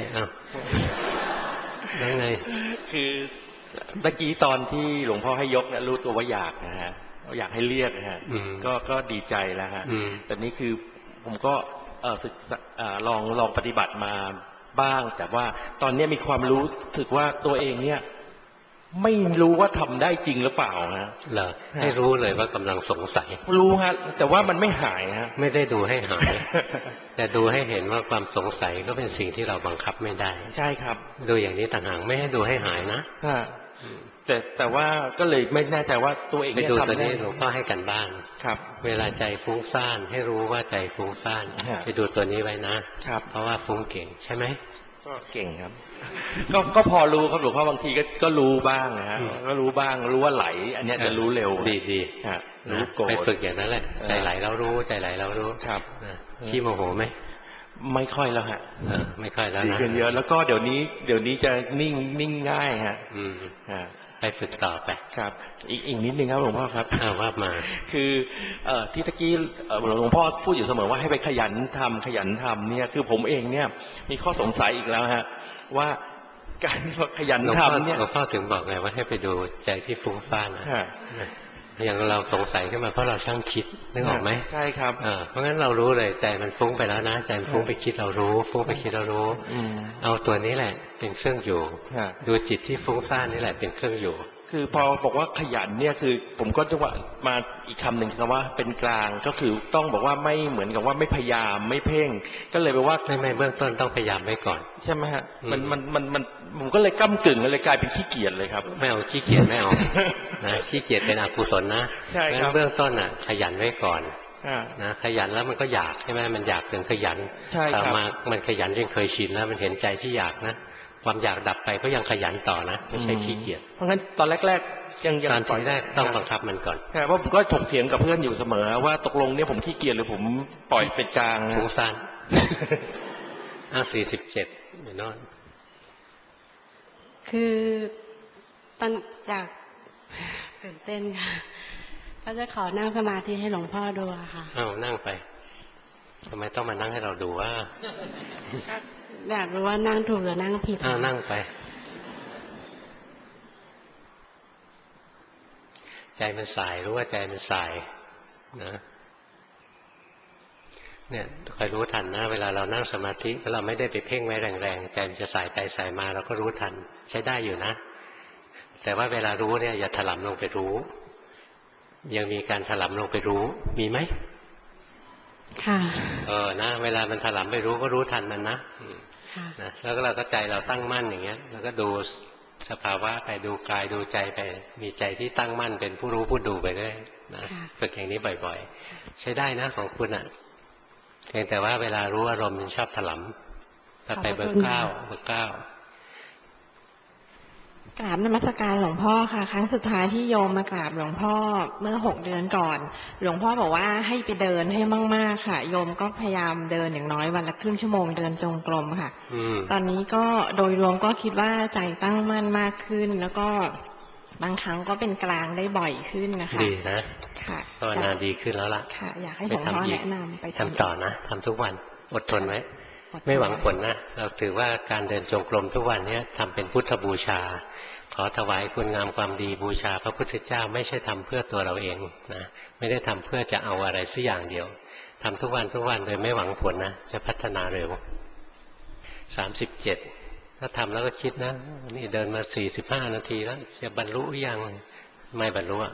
Speaker 1: แล้วไง
Speaker 15: คือเมื่อกี้ตอนที่หลวงพ่อให้ยกเนี่ยรู้ตัวว่าอยากนะฮะอยากให้เรียกนะฮะก็ดีใจแล้วฮะแต่นี่คือผมก็ศึกษาลองปฏิบัติมาบ้างแต่ว่าตอนนี้มีความรู้สึกว่าตัวเองเนี่ยไม่รู้ว่าทำได้จริงหรือเปล่าฮะ
Speaker 1: เหรอให้รู้เลยว่ากำลังสงสัย
Speaker 15: รู้ฮะแต่ว่ามันไม่หายฮะ
Speaker 1: ไม่ได้ดูให้หายแต่ดูให้เห็นว่าความสงสัยก็เป็นสิ่งที่เราบังคับไม่ได้
Speaker 15: ใช่ครับ
Speaker 1: ดูอย่างนี้ต่างหากไม่ให้ดูให้หายนะ
Speaker 15: แต่ว่าก็เลยไม่แน่ใจว่าตัวเอง
Speaker 1: ไปดูตัวนี้หลวงพ่อให้กันบ้าน
Speaker 15: ครับ
Speaker 1: เวลาใจฟุ้งซ่านให้รู้ว่าใจฟุ้งซ่านไปดูตัวนี้ไว้นะครับเพราะว่าฟุ้งเก่งใช่ไหม
Speaker 15: ก็เก่งครับก็พอรู้ครับหลวงพ่อบางทีก็รู้บ้างนะฮะก็รู้บ้างรู้ว่าไหลอันนี้จะรู้เร็ว
Speaker 1: ดี
Speaker 15: รู้โกรธ
Speaker 1: ไปฝึกอย่างนั้นแหละใจไหลแล้วรู้ใจไหลแล้วรู้
Speaker 15: ครับ
Speaker 1: ขี้โมโหไหม
Speaker 15: ไม่ค่อยแล้วฮะ
Speaker 1: ไม่ค่อยแล้วนะ
Speaker 15: ดีขึ้นเยอะแล้วก็เดี๋ยวนี้จะนิ่งง่ายฮะ
Speaker 1: ไปฝึกต่อไป
Speaker 15: ครับอีกนิดนึงครับหลวงพ่อครับ
Speaker 1: ว่ามา
Speaker 15: คือที่ตะกี้หลวงพ่อพูดอยู่เสมอว่าให้ไปขยันทำเนี่ยคือผมเองเนี่ยมีข้อสงสัยอีกแล้วฮะว่าการขยันทำเนี่ย
Speaker 1: หลวงพ่อถึงบอกไงว่าให้ไปดูใจที่ฟุ้งซ่านนะอย่างเราสงสัยขึ้นมาเพราะเราช่างคิดนึกออกไหม
Speaker 15: ใช่ครับ
Speaker 1: เพราะงั้นเรารู้เลยใจมันฟุ้งไปแล้วนะใจมันฟุ้งไปคิดเรารู้ฟุ้งไปคิดเรารู้เอาตัวนี้แหละเป็นเครื่องอยู่ดูจิตที่ฟุ้งซ่านนี่แหละเป็นเครื่องอยู่
Speaker 15: คือพอบอกว่าขยันเนี่ยคือผมก็จะว่ามาอีกคำหนึ่งคือว่าเป็นกลางก็คือต้องบอกว่าไม่เหมือนกับว่าไม่พยายามไม่เพ่งก็เลยแปลว่า
Speaker 1: ไม่เบื้องต้นต้องพยายามไว้ก่อน
Speaker 15: ใช่ไหมฮะมันผมก็เลยก้ำกึ่งเลยกลายเป็นขี้เกียจเลยครับ
Speaker 1: ไม่เอาขี้เกียจไม่เอานะขี้เกียจเป็นอกุศลนะ
Speaker 15: ใช่ครับ
Speaker 1: เบื้องต้นขยันไว้ก่อนนะขยันแล้วมันก็อยากใช่ไหมมันอยากจนขยันต่อมามันขยันจนเคยชินแล้วมันเห็นใจที่อยากนะความอยากดับไปก็ยังขยันต่อนะไม่ใช่ขี้เกียจ
Speaker 15: เพราะงั้นตอนแรกๆยัง
Speaker 1: ตอนแรกต้องบังคับมันก่อน
Speaker 15: เพราะผมก็ถกเถียงกับเพื่อนอยู่เสมอว่าตกลงเนี่ยผมขี้เกียจหรือผมปล่อยเป็นกลาง
Speaker 1: ฟุ้งซ่าน47อยู่โน่น
Speaker 16: คือตอนอยากตื่นเต้นค่ะก็จะขอนั่งสมาธิให้หลวงพ่อดูค่ะ
Speaker 1: นั่งไปทำไมต้องมานั่งให้เราดูว่า
Speaker 16: อยากรู้ว่านั่งถูกหรือนั่งผิด
Speaker 1: นั่งไปใจมันสายรู้ว่าใจมันสายนะเนี่ยคอยรู้ทันนะเวลาเรานั่งสมาธิเราไม่ได้ไปเพ่งไว้แรงๆใจมันจะสายไปสายมาเราก็รู้ทันใช้ได้อยู่นะแต่ว่าเวลารู้เนี่ยอย่าถลำลงไปรู้ยังมีการถลำลงไปรู้มีไหม
Speaker 16: ค่ะ
Speaker 1: นะเวลามันถลำไปรู้ก็รู้ทันมันนะแล้วก็เราก็ใจเราตั้งมั่นอย่างเงี้ยแล้วก็ดูสภาวะไปดูกายดูใจไปมีใจที่ตั้งมั่นเป็นผู้รู้ผู้ดูไปได้นะฝึกอย่างนี้บ่อยๆใช้ได้นะของคุณเพียงแต่ว่าเวลารู้อารมณ์มันชอบถลำถ้าไปเบอร์9
Speaker 16: กราบนมัสการหลวงพ่อค่ะครั้งสุดท้ายที่โยมมากราบหลวงพ่อเมื่อ6 เดือนก่อนหลวงพ่อบอกว่าให้ไปเดินให้มากๆค่ะโยมก็พยายามเดินอย่างน้อยวันละครึ่งชั่วโมงเดินจงกรมค่ะตอนนี้ก็โดยรวมก็คิดว่าใจตั้งมั่นมากขึ้นแล้วก็บางครั้งก็เป็นกลางได้บ่อยขึ้นนะคะ
Speaker 1: ดีนะ
Speaker 16: ค่ะ
Speaker 1: ภาวนาดีขึ้นแล้วล่ะ
Speaker 16: ค่ะอยากให้หลวงพ่อแนะนำไป
Speaker 1: ทำต่อนะทำทุกวันอดทนไว้ไม่หวังผลนะเราถือว่าการเดินจงกรมทุกวันนี้ทำเป็นพุทธบูชาขอถวายคุณงามความดีบูชาพระพุทธเจ้าไม่ใช่ทำเพื่อตัวเราเองนะไม่ได้ทำเพื่อจะเอาอะไรสักอย่างเดียวทำทุกวันโดยไม่หวังผลนะจะพัฒนาเร็ว37ถ้าทำแล้วก็คิดนะนี่เดินมา45 นาทีแล้วจะบรรลุยังไม่บรรลุ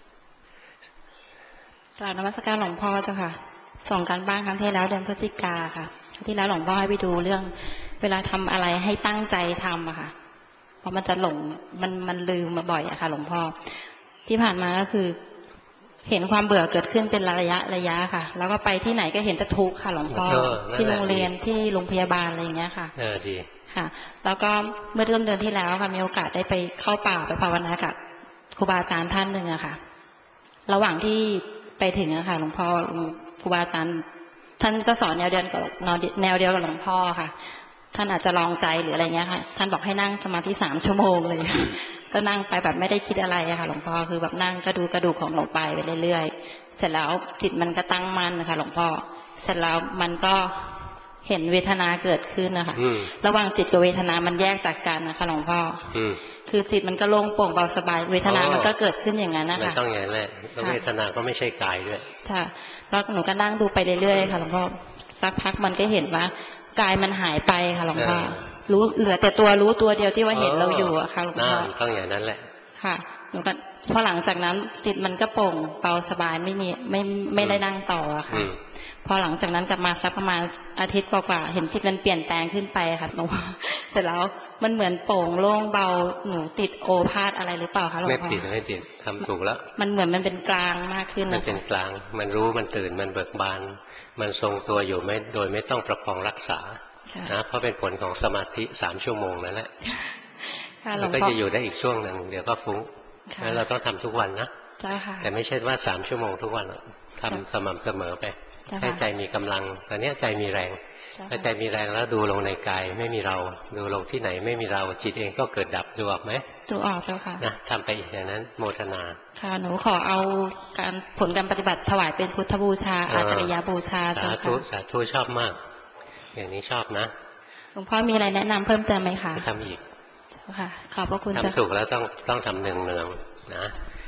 Speaker 2: กราบนมัสการหลวงพ่อเจ้าค่ะส่งการบ้านครั้งที่แล้วเดือนพฤศจิกาค่ะที่แล้วหลวงพ่อให้ไปดูเรื่องเวลาทำอะไรให้ตั้งใจทำอะค่ะเพราะมันจะหลงมันลืมมาบ่อยอะค่ะหลวงพ่อที่ผ่านมาก็คือเห็นความเบื่อเกิดขึ้นเป็นระยะค่ะแล้วก็ไปที่ไหนก็เห็นแต่ทุกข์ค่ะหลวงพ่อที่โรงเรียนที่โรงพยาบาลอะไรอย่างเงี้ยค่ะ
Speaker 1: ดี
Speaker 2: ค่ะแล้วก็เมื่อต้นเดือนที่แล้วค่ะมีโอกาสได้ไปเข้าป่าไปภาวนากับครูบาอาจารย์ท่านหนึ่งอะค่ะระหว่างที่ไปถึงอะค่ะหลวงพ่อครูบาอาจารย์ท่านก็สอนแนวเดียวกับหลวงพ่อค่ะท่านอาจจะลองใจหรืออะไรเงี้ยค่ะท่านบอกให้นั่งสมาธิ3 ชั่วโมงเลยก็นั่งไปแบบไม่ได้คิดอะไรอะค่ะหลวงพ่อคือแบบนั่งก็ดูกระดูกของหลวงไปเรื่อยๆเสร็จแล้วจิตมันก็ตั้งมั่นนะคะหลวงพ่อเสร็จแล้วมันก็เห็นเวทนาเกิดขึ้นนะคะระหว่างจิตกับเวทนามันแยกจากกันนะคะหลวงพ่อคือจิตมันก็โล่งโปร่งเบาสบายเวทนามันก็เกิดขึ้นอย่างนั้นนะคะ
Speaker 1: มันต้องอย่างนั้นแหละแล้วเวทนาก็ไม่ใช่กายด้วย
Speaker 2: ค่ะแล้วหนูก็นั่งดูไปเรื่อยๆค่ะหลวงพ่อสักพักมันก็เห็นว่ากายมันหายไปค่ะหลวงพ่อรู้เหลือแต่ตัวรู้ตัวเดียวที่ว่าเห็นเราอยู่อะค่ะหลวงพ่อ
Speaker 1: ต้องอย่างนั้นแหละ
Speaker 2: ค่ะหนูก็พอหลังจากนั้นจิตมันก็โปร่งเบาสบายไม่ได้นั่งต่ออะค่ะพอหลังจากนั้นกลับมาสักประมาณอาทิตย์กว่าๆเห็นจิตมันเปลี่ยนแปลงขึ้นไปค่ะหลวงพ่อเสร็จแล้วมันเหมือนโปร่งโล่งเบาหนูติดโอภาษอะไรหรือเปล่าคะหลวงพ่อ
Speaker 1: ไม่ติดทำถูกแล้ว
Speaker 2: มันเหมือนมันเป็นกลางมากขึ้น
Speaker 1: มันเป็นกลางมันรู้มันตื่นมันเบิกบานมันทรงตัวอยู่โดยไม่ต้องประคองรักษานะเพราะเป็นผลของสมาธิ3 ชั่วโมงนั่นแหละมันก็จะอยู่ได้อีกช่วงหนึ่งเดี๋ยวก็ฟุ้งแล้วเราต้องทำทุกวันนะแต่ไม่ใช่ว่า3 ชั่วโมงทุกวันทำสม่ำเสมอไปให้ใจมีกำลังตอนนี้ใจมีแรงถ้าใจมีแรงแล้วดูลงในกายไม่มีเราดูลงที่ไหนไม่มีเราจิตเองก็เกิดดับดูออกไหม
Speaker 2: ดูออกเจ้าค่ะ
Speaker 1: นะทำไปอีกอย่างนั้นโมทนา
Speaker 2: ค่ะหนูขอเอาผลการปฏิบัติถวายเป็นพุทธบูชาอาตริยบูชา
Speaker 1: สาธุชอบมากอย่างนี้ชอบนะ
Speaker 2: หลวงพ่อมีอะไรแนะนำเพิ่มเติมไหมคะ
Speaker 1: ทำอีก
Speaker 2: ค่ะขอบพระคุณ
Speaker 1: ทำถูกแล้วต้องทำเนืองนะ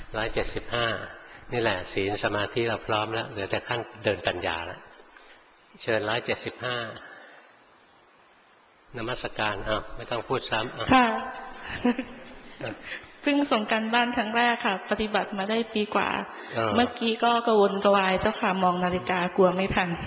Speaker 1: 175นี่แหละศีลสมาธิเราพร้อมแล้วเหลือแต่ขั้นเดินปัญญาแล้วเชิญ175นมัสการไม่ต้องพูดซ้ำ
Speaker 17: ค่ะเพิ่งส่งกันบ้านครั้งแรกค่ะปฏิบัติมาได้ปีกว่าเมื่อกี้ก็กระวนกระวายเจ้าค่ะมองนาฬิกากลัวไม่ทัน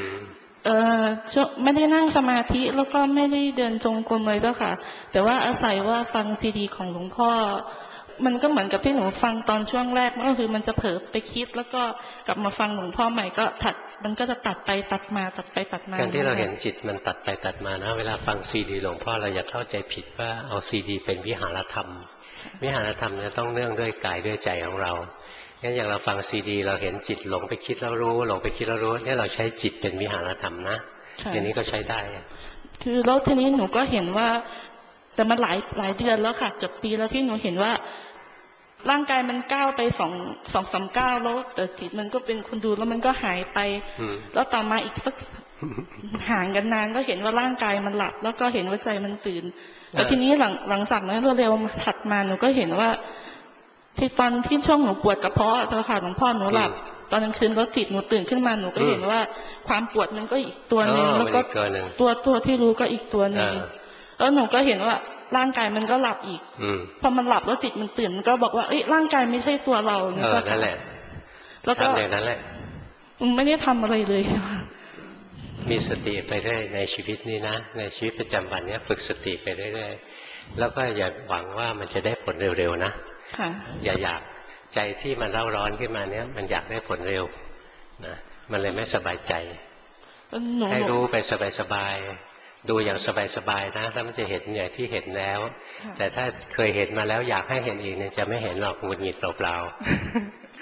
Speaker 17: ไม่ได้นั่งสมาธิแล้วก็ไม่ได้เดินจงกรมเลยเจ้าค่ะแต่ว่าอาศัยว่าฟังซีดีของหลวงพ่อมันก็เหมือนกับที่หนูฟังตอนช่วงแรกก็คือมันจะเผลอไปคิดแล้วก็กลับมาฟังหลวงพ่อใหม่ก็มันก็จะตัดไปตัดมาตัดไปตัดมา
Speaker 1: การที่เราเห็นจิตมันตัดไปตัดมานะเวลาฟังซีดีหลวงพ่อเราอย่าเข้าใจผิดว่าเอาซีดีเป็นวิหารธรรมวิหารธรรมเนี่ยต้องเนื่องด้วยกายด้วยใจของเรางั้นอย่างเราฟังซีดีเราเห็นจิตหลงไปคิดแล้วรู้หลงไปคิดแล้วรู้เนี่ยเราใช้จิตเป็นวิหารธรรมนะอย่างนี้ก็ใช้ได้
Speaker 17: คือแล้วทีนี้หนูก็เห็นว่าแต่มันหลายเดือนแล้วค่ะเกือบปีแล้วที่หนูเห็นว่าร่างกายมันก้าวไป2-3 ก้าวแล้วแต่จิตมันก็เป็นคนดูแล้วมันก็หายไปแล้วต่อมาอีกสักห่างกันนานก็เห็นว่าร่างกายมันหลับแล้วก็เห็นว่าใจมันตื่นแต่ทีนี้หลังจากนั้นเร็วๆถัดมาหนูก็เห็นว่าที่ตอนที่ช่วงหนูปวดกระเพาะเจ้าค่ะหลวงพ่อหนูหลับตอนกลางคืนแล้วจิตหนูตื่นขึ้นมาหนูก็เห็นว่าความปวดมันก็อีกตัวนึงแล้วก็ตัวที่รู้ก็อีกตัวนึงแล้วหนูก็เห็นว่าร่างกายมันก็หลับอีกพอมันหลับแล้วจิตมันตื่นมันก็บอกว่าเอ้ยร่างกายไม่ใช่ตัวเรา
Speaker 1: เนี่ยนั่นแหละแล้วก็อย่างนั้นแหละ
Speaker 17: มันไม่ได้ทำอะไรเลย
Speaker 1: มีสติไปเรื่อยในชีวิตนี้นะในชีวิตประจำวันนี้ฝึกสติไปเรื่อยๆแล้วก็อย่าหวังว่ามันจะได้ผลเร็วๆนะอย่าอยากใจที่มันเร่าร้อนขึ้นมาเนี้ยมันอยากได้ผลเร็วนะมันเลยไม่สบายใจให้รู้ไปสบายๆดูอย่างสบายๆนะแล้วมันจะเห็นอย่างที่เห็นแล้วแต่ถ้าเคยเห็นมาแล้วอยากให้เห็นอีกเนี่ยจะไม่เห็นหรอกหงุดหงิดเปล่าๆ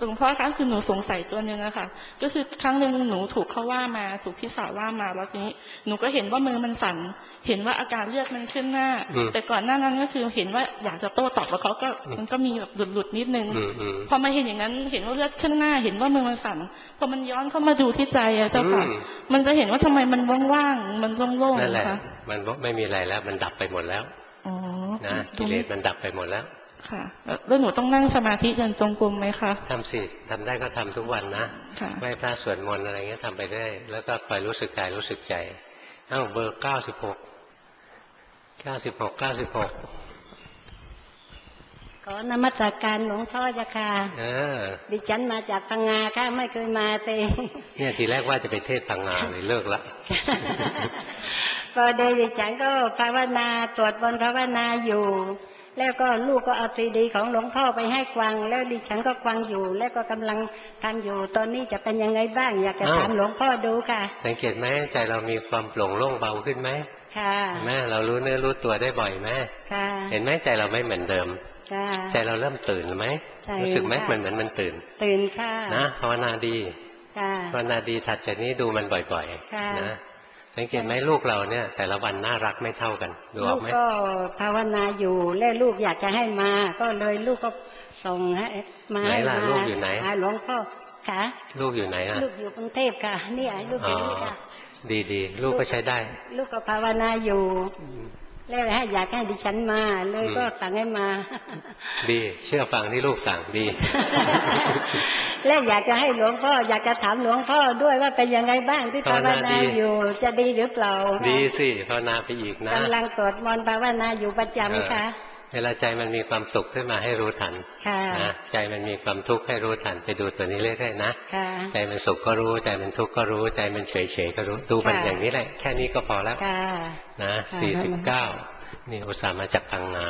Speaker 17: หลวงพ่อคะคือหนูสงสัยตัวหนึ่งอะค่ะก็คือครั้งหนึ่งหนูถูกเขาว่ามาถูกพี่สาวว่ามาแล้วทีนี้หนูก็เห็นว่ามือมันสั่นเห็นว่าอาการเลือดมันขึ้นหน้าแต่ก่อนหน้านั้นก็คือเห็นว่าอยากจะโต้ตอบแล้วเขาก็มันก็มีแบบหลุดนิดนึงพอมาเห็นอย่างนั้นเห็นว่าเลือดขึ้นหน้าเห็นว่ามือมันสั่นพอมันย้อนเข้ามาดูที่ใจอะเจ้าค่ะมันจะเห็นว่าทำไมมันว่างๆมันโล่งๆนั่นแหละ
Speaker 1: มันไม่มีอะไรแล้วมันดับไปหมดแล้วนะกิเลสมันดับไปหมดแล้ว
Speaker 17: ค่ะแล้วหนูต้องนั่งสมาธิเดินจงกรมไหมคะ
Speaker 1: ทำสิทำได้ก็ทำทุกวันนะไหว้พระสวดมนต์อะไรเงี้ยทำไปได้แล้วก็คอยรู้สึกกายรู้สึกใจเบอร์96
Speaker 18: ขอนมัสการหลวงพ่อจ้ะค่ะดิฉันมาจากพังงาค่ะไม่เคยมาเลย
Speaker 1: เนี่ยทีแรกว่าจะไปเทศพังงาเลยเลิกละ
Speaker 18: ก็ดิฉันก็ภาวนาตรวจบนภาวนาอยู่แล้วก็ลูกก็เอาซีดีของหลวงพ่อไปให้ฟังแล้วดิฉันก็ฟังอยู่แล้วก็กำลังทำอยู่ตอนนี้จะเป็นยังไงบ้างอยากจะถามหลวงพ่อดูค่ะ
Speaker 1: สังเกตไหมใจเรามีความโปร่งโล่งเบาขึ้นไหม
Speaker 18: ค่ะ
Speaker 1: แม่เรารู้เนื้อรู้ตัวได้บ่อยไหม
Speaker 18: ค่ะ
Speaker 1: เห็นไหมใจเราไม่เหมือนเดิมใจเราเริ่มตื่นไหมรู้สึกไหมมันเหมือนมันตื่น
Speaker 18: ค่ะ
Speaker 1: นะภาวนาดีภาวนาดีถัดจากนี้ดูมันบ่อยๆนะสังเกตไหมลูกเราเนี่ยแต่ละวันน่ารักไม่เท่ากันดูออกไหม
Speaker 18: ลูกก็ภาวนาอยู่แล้วลูกอยากจะให้มาก็เลยลูกก็ส่งให้มา
Speaker 1: ไหนล่ะลูกอยู่ไหน
Speaker 18: หลวงพ่อค่ะ
Speaker 1: ลูกอยู่ไหนอ่ะ
Speaker 18: ลูกอยู่กรุงเทพค่ะนี่ลูกอยู่นี่ค่ะ
Speaker 1: ดีลูกก็ใช้ได้
Speaker 18: ลูกก็ภาวนาอยู่แล้วอยากให้ดิฉันมาเลยก็สั่งให้มา
Speaker 1: ดีเชื่อฟังที่ลูกสั่งดี
Speaker 18: และอยากจะให้หลวงพ่ออยากจะถามหลวงพ่อด้วยว่าเป็นยังไงบ้างที่ภาวนาอยู่จะดีหรือเปล่า
Speaker 1: ดีสิภาวนาไปอีกนะ
Speaker 18: กำลังสวดมนต์ภาวนาอยู่ประจำค่ะ
Speaker 1: เวลาใจมันมีความสุขขึ้นมาให้รู้ทันนะใจมันมีความทุกข์ให้รู้ทันไปดูตัวนี้เรื่อยๆนะใจมันสุขก็รู้ใจมันทุกข์ก็รู้ใจมันเฉยๆก็รู้ดูมันอย่างนี้แหละแค่นี้ก็พอแล้วนะ49นี่อุตส่าห์มาจากพังงา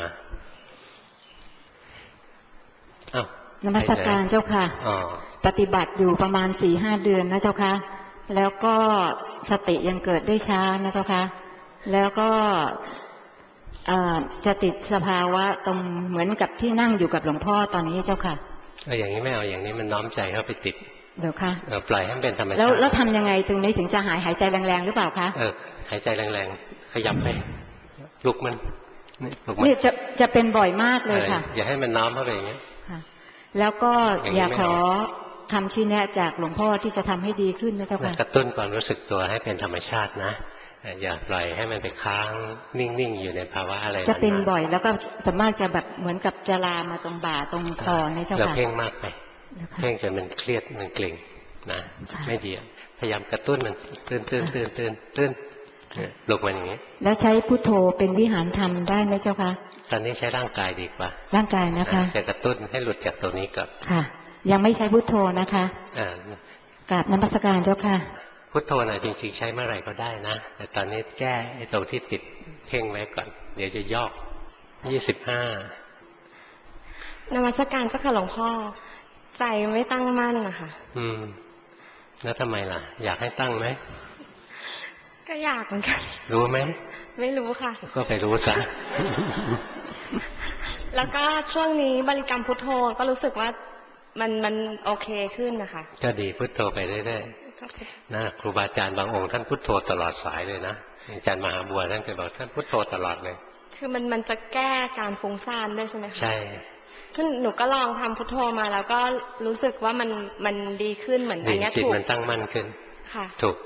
Speaker 1: อ้าวน
Speaker 6: มัสการเจ้าค่ะปฏิบัติอยู่ประมาณ 4-5 เดือนนะเจ้าค่ะแล้วก็สติยังเกิดได้ช้านะเจ้าค่ะแล้วก็จะติดสภาวะตรงเหมือนกับที่นั่งอยู่กับหลวงพ่อตอนนี้เจ้าค่ะ
Speaker 1: อย่างนี้ไม่เอาอย่างนี้มันน้อมใจเข้าไปติด
Speaker 6: เดี๋ยวค่ะ
Speaker 1: ปล่อยให้มันเป็นธรรมชาติ
Speaker 6: แล้วทำยังไงตรงนี้ถึงจะหายใจแรงๆหรือเปล่าคะ
Speaker 1: หายใจแรงๆขยับไปลุกมัน
Speaker 6: นี่จะเป็นบ่อยมากเลยค่ะ
Speaker 1: อย่าให้มันน้อมเข้าไปอย่างนี้
Speaker 6: แล้วก็อยากขอคำชี้แนะจากหลวงพ่อที่จะทำให้ดีขึ้นนะเจ้าค่ะ
Speaker 1: กระตุ้นความรู้สึกตัวให้เป็นธรรมชาตินะอย่าปล่อยให้มันไปค้างนิ่งๆอยู่ในภาวะอะไร
Speaker 6: จะเป็นบ่อยแล้วก็สามารถจะแบบเหมือนกับจะลามมาตรงบ่าตรงคอในเจ้าค่ะ
Speaker 1: เราเพ่งมากไปเพ่งจนมันเครียดมันเกร็งนะไม่ดีพยายามกระตุ้นมันตื่นลุกมันอย่างนี้
Speaker 6: แล้วใช้พุทโธเป็นวิหารธรรมได้ไหมเจ้าคะ
Speaker 1: ตอนนี้ใช้ร่างกายดีกว่า
Speaker 6: ร่างกายนะคะ
Speaker 1: จะกระตุ้นให้หลุดจากตัวนี้ก่อน
Speaker 6: ค่ะยังไม่ใช้พุทโธนะคะกราบนมัสการเจ้าค่ะ
Speaker 1: พุทโธน่ะจริงๆใช้เมื่อไหร่ก็ได้นะแต่ตอนนี้แก้ไอ้ตรงที่ติดเพ่งไว้ก่อนเดี๋ยวจะยอก
Speaker 11: นมัสการเจ้าค่ะหลวงพ่อใจไม่ตั้งมั่นนะคะ
Speaker 1: แล้วทำไมล่ะอยากให้ตั้งไหม
Speaker 11: ก็อยากเหมือนกัน
Speaker 1: รู้ไหม
Speaker 11: ไม่รู้ค่ะ
Speaker 1: ก็ไปรู้ซะ
Speaker 11: แล้วก็ช่วงนี้บริกรรมพุทโธก็รู้สึกว่ามันโอเคขึ้นนะคะ
Speaker 1: ก็ดีพุทโธไปเรื่อยๆนะครูบาอาจารย์บางองค์ท่านพุทโธตลอดสายเลยนะอาจารย์มหาบัวท่านเคยบอกท่านพุทโธตลอดเลย
Speaker 11: คือมันจะแก้การฟุ้งซ่านด้วยใช่ไหมคะ
Speaker 1: ใช่
Speaker 11: คือหนูก็ลองทำพุทโธมาแล้วก็รู้สึกว่ามันดีขึ้นเหมือนอันนี้ถูก
Speaker 1: จิตมันตั้งมั่นขึ้น
Speaker 11: ค่ะ
Speaker 1: ถูก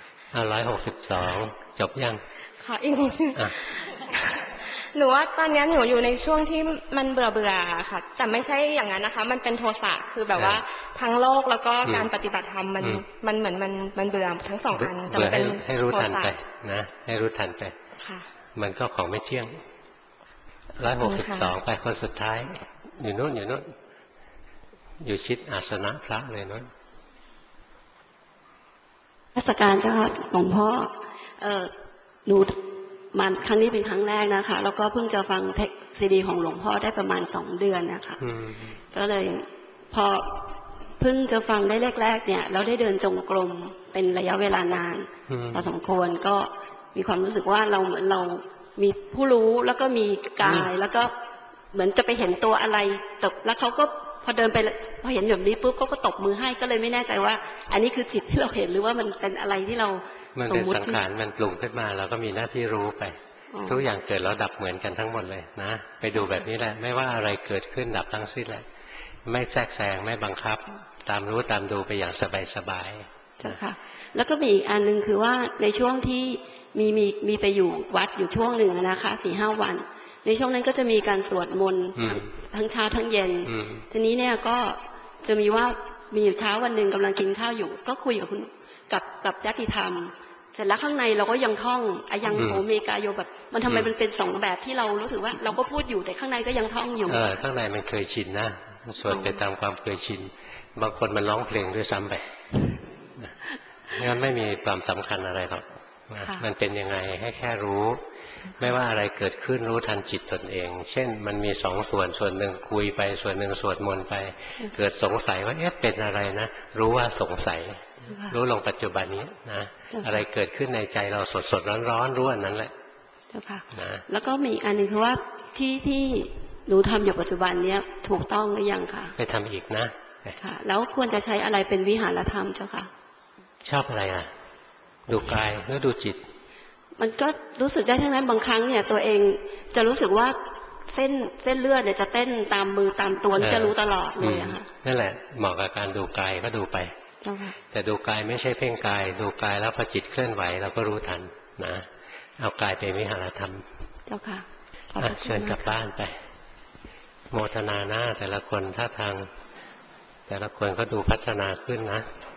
Speaker 1: 162จบยัง
Speaker 11: ขออีกนิดนึงหนูว่าตอนนี้หนูอยู่ในช่วงที่มันเบื่อค่ะแต่ไม่ใช่อย่างนั้นนะคะมันเป็นโทสะคือแบบว่าทั้งโลกแล้วก็การปฏิบัติธรรมมันเหมือนมันเบื่อทั้งสองอัน
Speaker 1: แต่มันเป็นให้รู้ทันไปนะให้รู้ทันไป
Speaker 11: ค่ะ
Speaker 1: มันก็ของไม่เที่ยง162ไปคนสุดท้ายอยู่โน่นอยู่ชิดอาสนะพระเลยโน่น
Speaker 19: เทศกาลเจ้าค่ะหลวงพ่อหนูมาครั้งนี้เป็นครั้งแรกนะคะแล้วก็เพิ่งจะฟังซีดีของหลวงพ่อได้ประมาณ2 เดือนนะคะก็เลยพอเพิ่งจะฟังได้แรกๆเนี่ยเราได้เดินจงกรมเป็นระยะเวลานานพอสมควรก็มีความรู้สึกว่าเราเหมือนเรามีผู้รู้แล้วก็มีกายแล้วก็เหมือนจะไปเห็นตัวอะไรแต่แล้วเขาก็พอเดินไปพอเห็นแบบนี้ปุ๊บก็ตบมือให้ก็เลยไม่แน่ใจว่า อันนี้คือจิตที่เราเห็นหรือว่ามันเป็นอะไรที่เรา
Speaker 1: มันเป็นสังขารมันปรุงขึ้นมาเราก็มีหน้าที่รู้ไปทุกอย่างเกิดแล้วดับเหมือนกันทั้งหมดเลยนะไปดูแบบนี้แหละไม่ว่าอะไรเกิดขึ้นดับทั้งสิ้นแหละไม่แทรกแซงไม่บังคับตามรู้ตามดูไปอย่างสบายๆ
Speaker 19: เจ้าค่ะแล้วก็มีอีกอันนึงคือว่าในช่วงที่มีไปอยู่วัดอยู่ช่วงหนึ่งนะคะ4-5 วันในช่วงนั้นก็จะมีการสวดมนต์ทั้งเช้าทั้งเย็นทีนี้เนี่ยก็จะมีว่ามีอยู่เช้าวันหนึ่งกำลังกินข้าวอยู่ก็คุยกับกับญาติธรรมเสร็จแล้วข้างในเราก็ยังท่องยังโหเมกาโยแบบมันทำไมมันเป็น2แบบที่เรารู้สึกว่าเราก็พูดอยู่แต่ข้างในก็ยังท่องอยู่
Speaker 1: ข้างในมันเคยชินนะสวดไปตามความเคยชินบางคนมันร้องเพลงด้วยซ้ำไปงั้นไม่มีความสำคัญอะไรหรอกมันเป็นยังไงให้แค่รู้ไม่ว่าอะไรเกิดขึ้นรู้ทันจิตตนเองเช่นมันมี2 ส่วนหนึ่งคุยไปส่วนหนึ่งสวดมนต์ไปเกิดสงสัยว่าเป็นอะไรนะรู้ว่าสงสัยรู้ลงปัจจุบันนี้นะอะไรเกิดขึ้นในใจเราสดร้อนรู้อันนั้นแหละ
Speaker 19: เจ้าค่ะแล้วก็มีอันนึงคือว่าที่หนูทำอยู่ปัจจุบันเนี้ยถูกต้องหรือยังคะ
Speaker 1: ไปทำอีกนะ
Speaker 19: ค่ะแล้วควรจะใช้อะไรเป็นวิหารธรรมเจ้าค่ะ
Speaker 1: ชอบอะไรอ่ะดูกายหรือดูจิต
Speaker 19: มันก็รู้สึกได้ทั้งนั้นบางครั้งเนี่ยตัวเองจะรู้สึกว่าเส้นเลือดเนี่ยจะเต้นตามมือตามตัวนี่จะรู้ตลอดเลยอะค่ะ
Speaker 1: นั่นแหละเหมาะกับการดูกายก็ดูไปแต่ดูกายไม่ใช่เพ่งกายดูกายแล้วพอจิตเคลื่อนไหวเราก็รู้ทันนะเอากายเป็นวิหารธรรม
Speaker 19: เจ้าค่ะ
Speaker 1: เชิญกลับบ้านไปโมทนาหน้าแต่ละคนท่าทางแต่ละคนก็ดูพัฒนาขึ้นนะ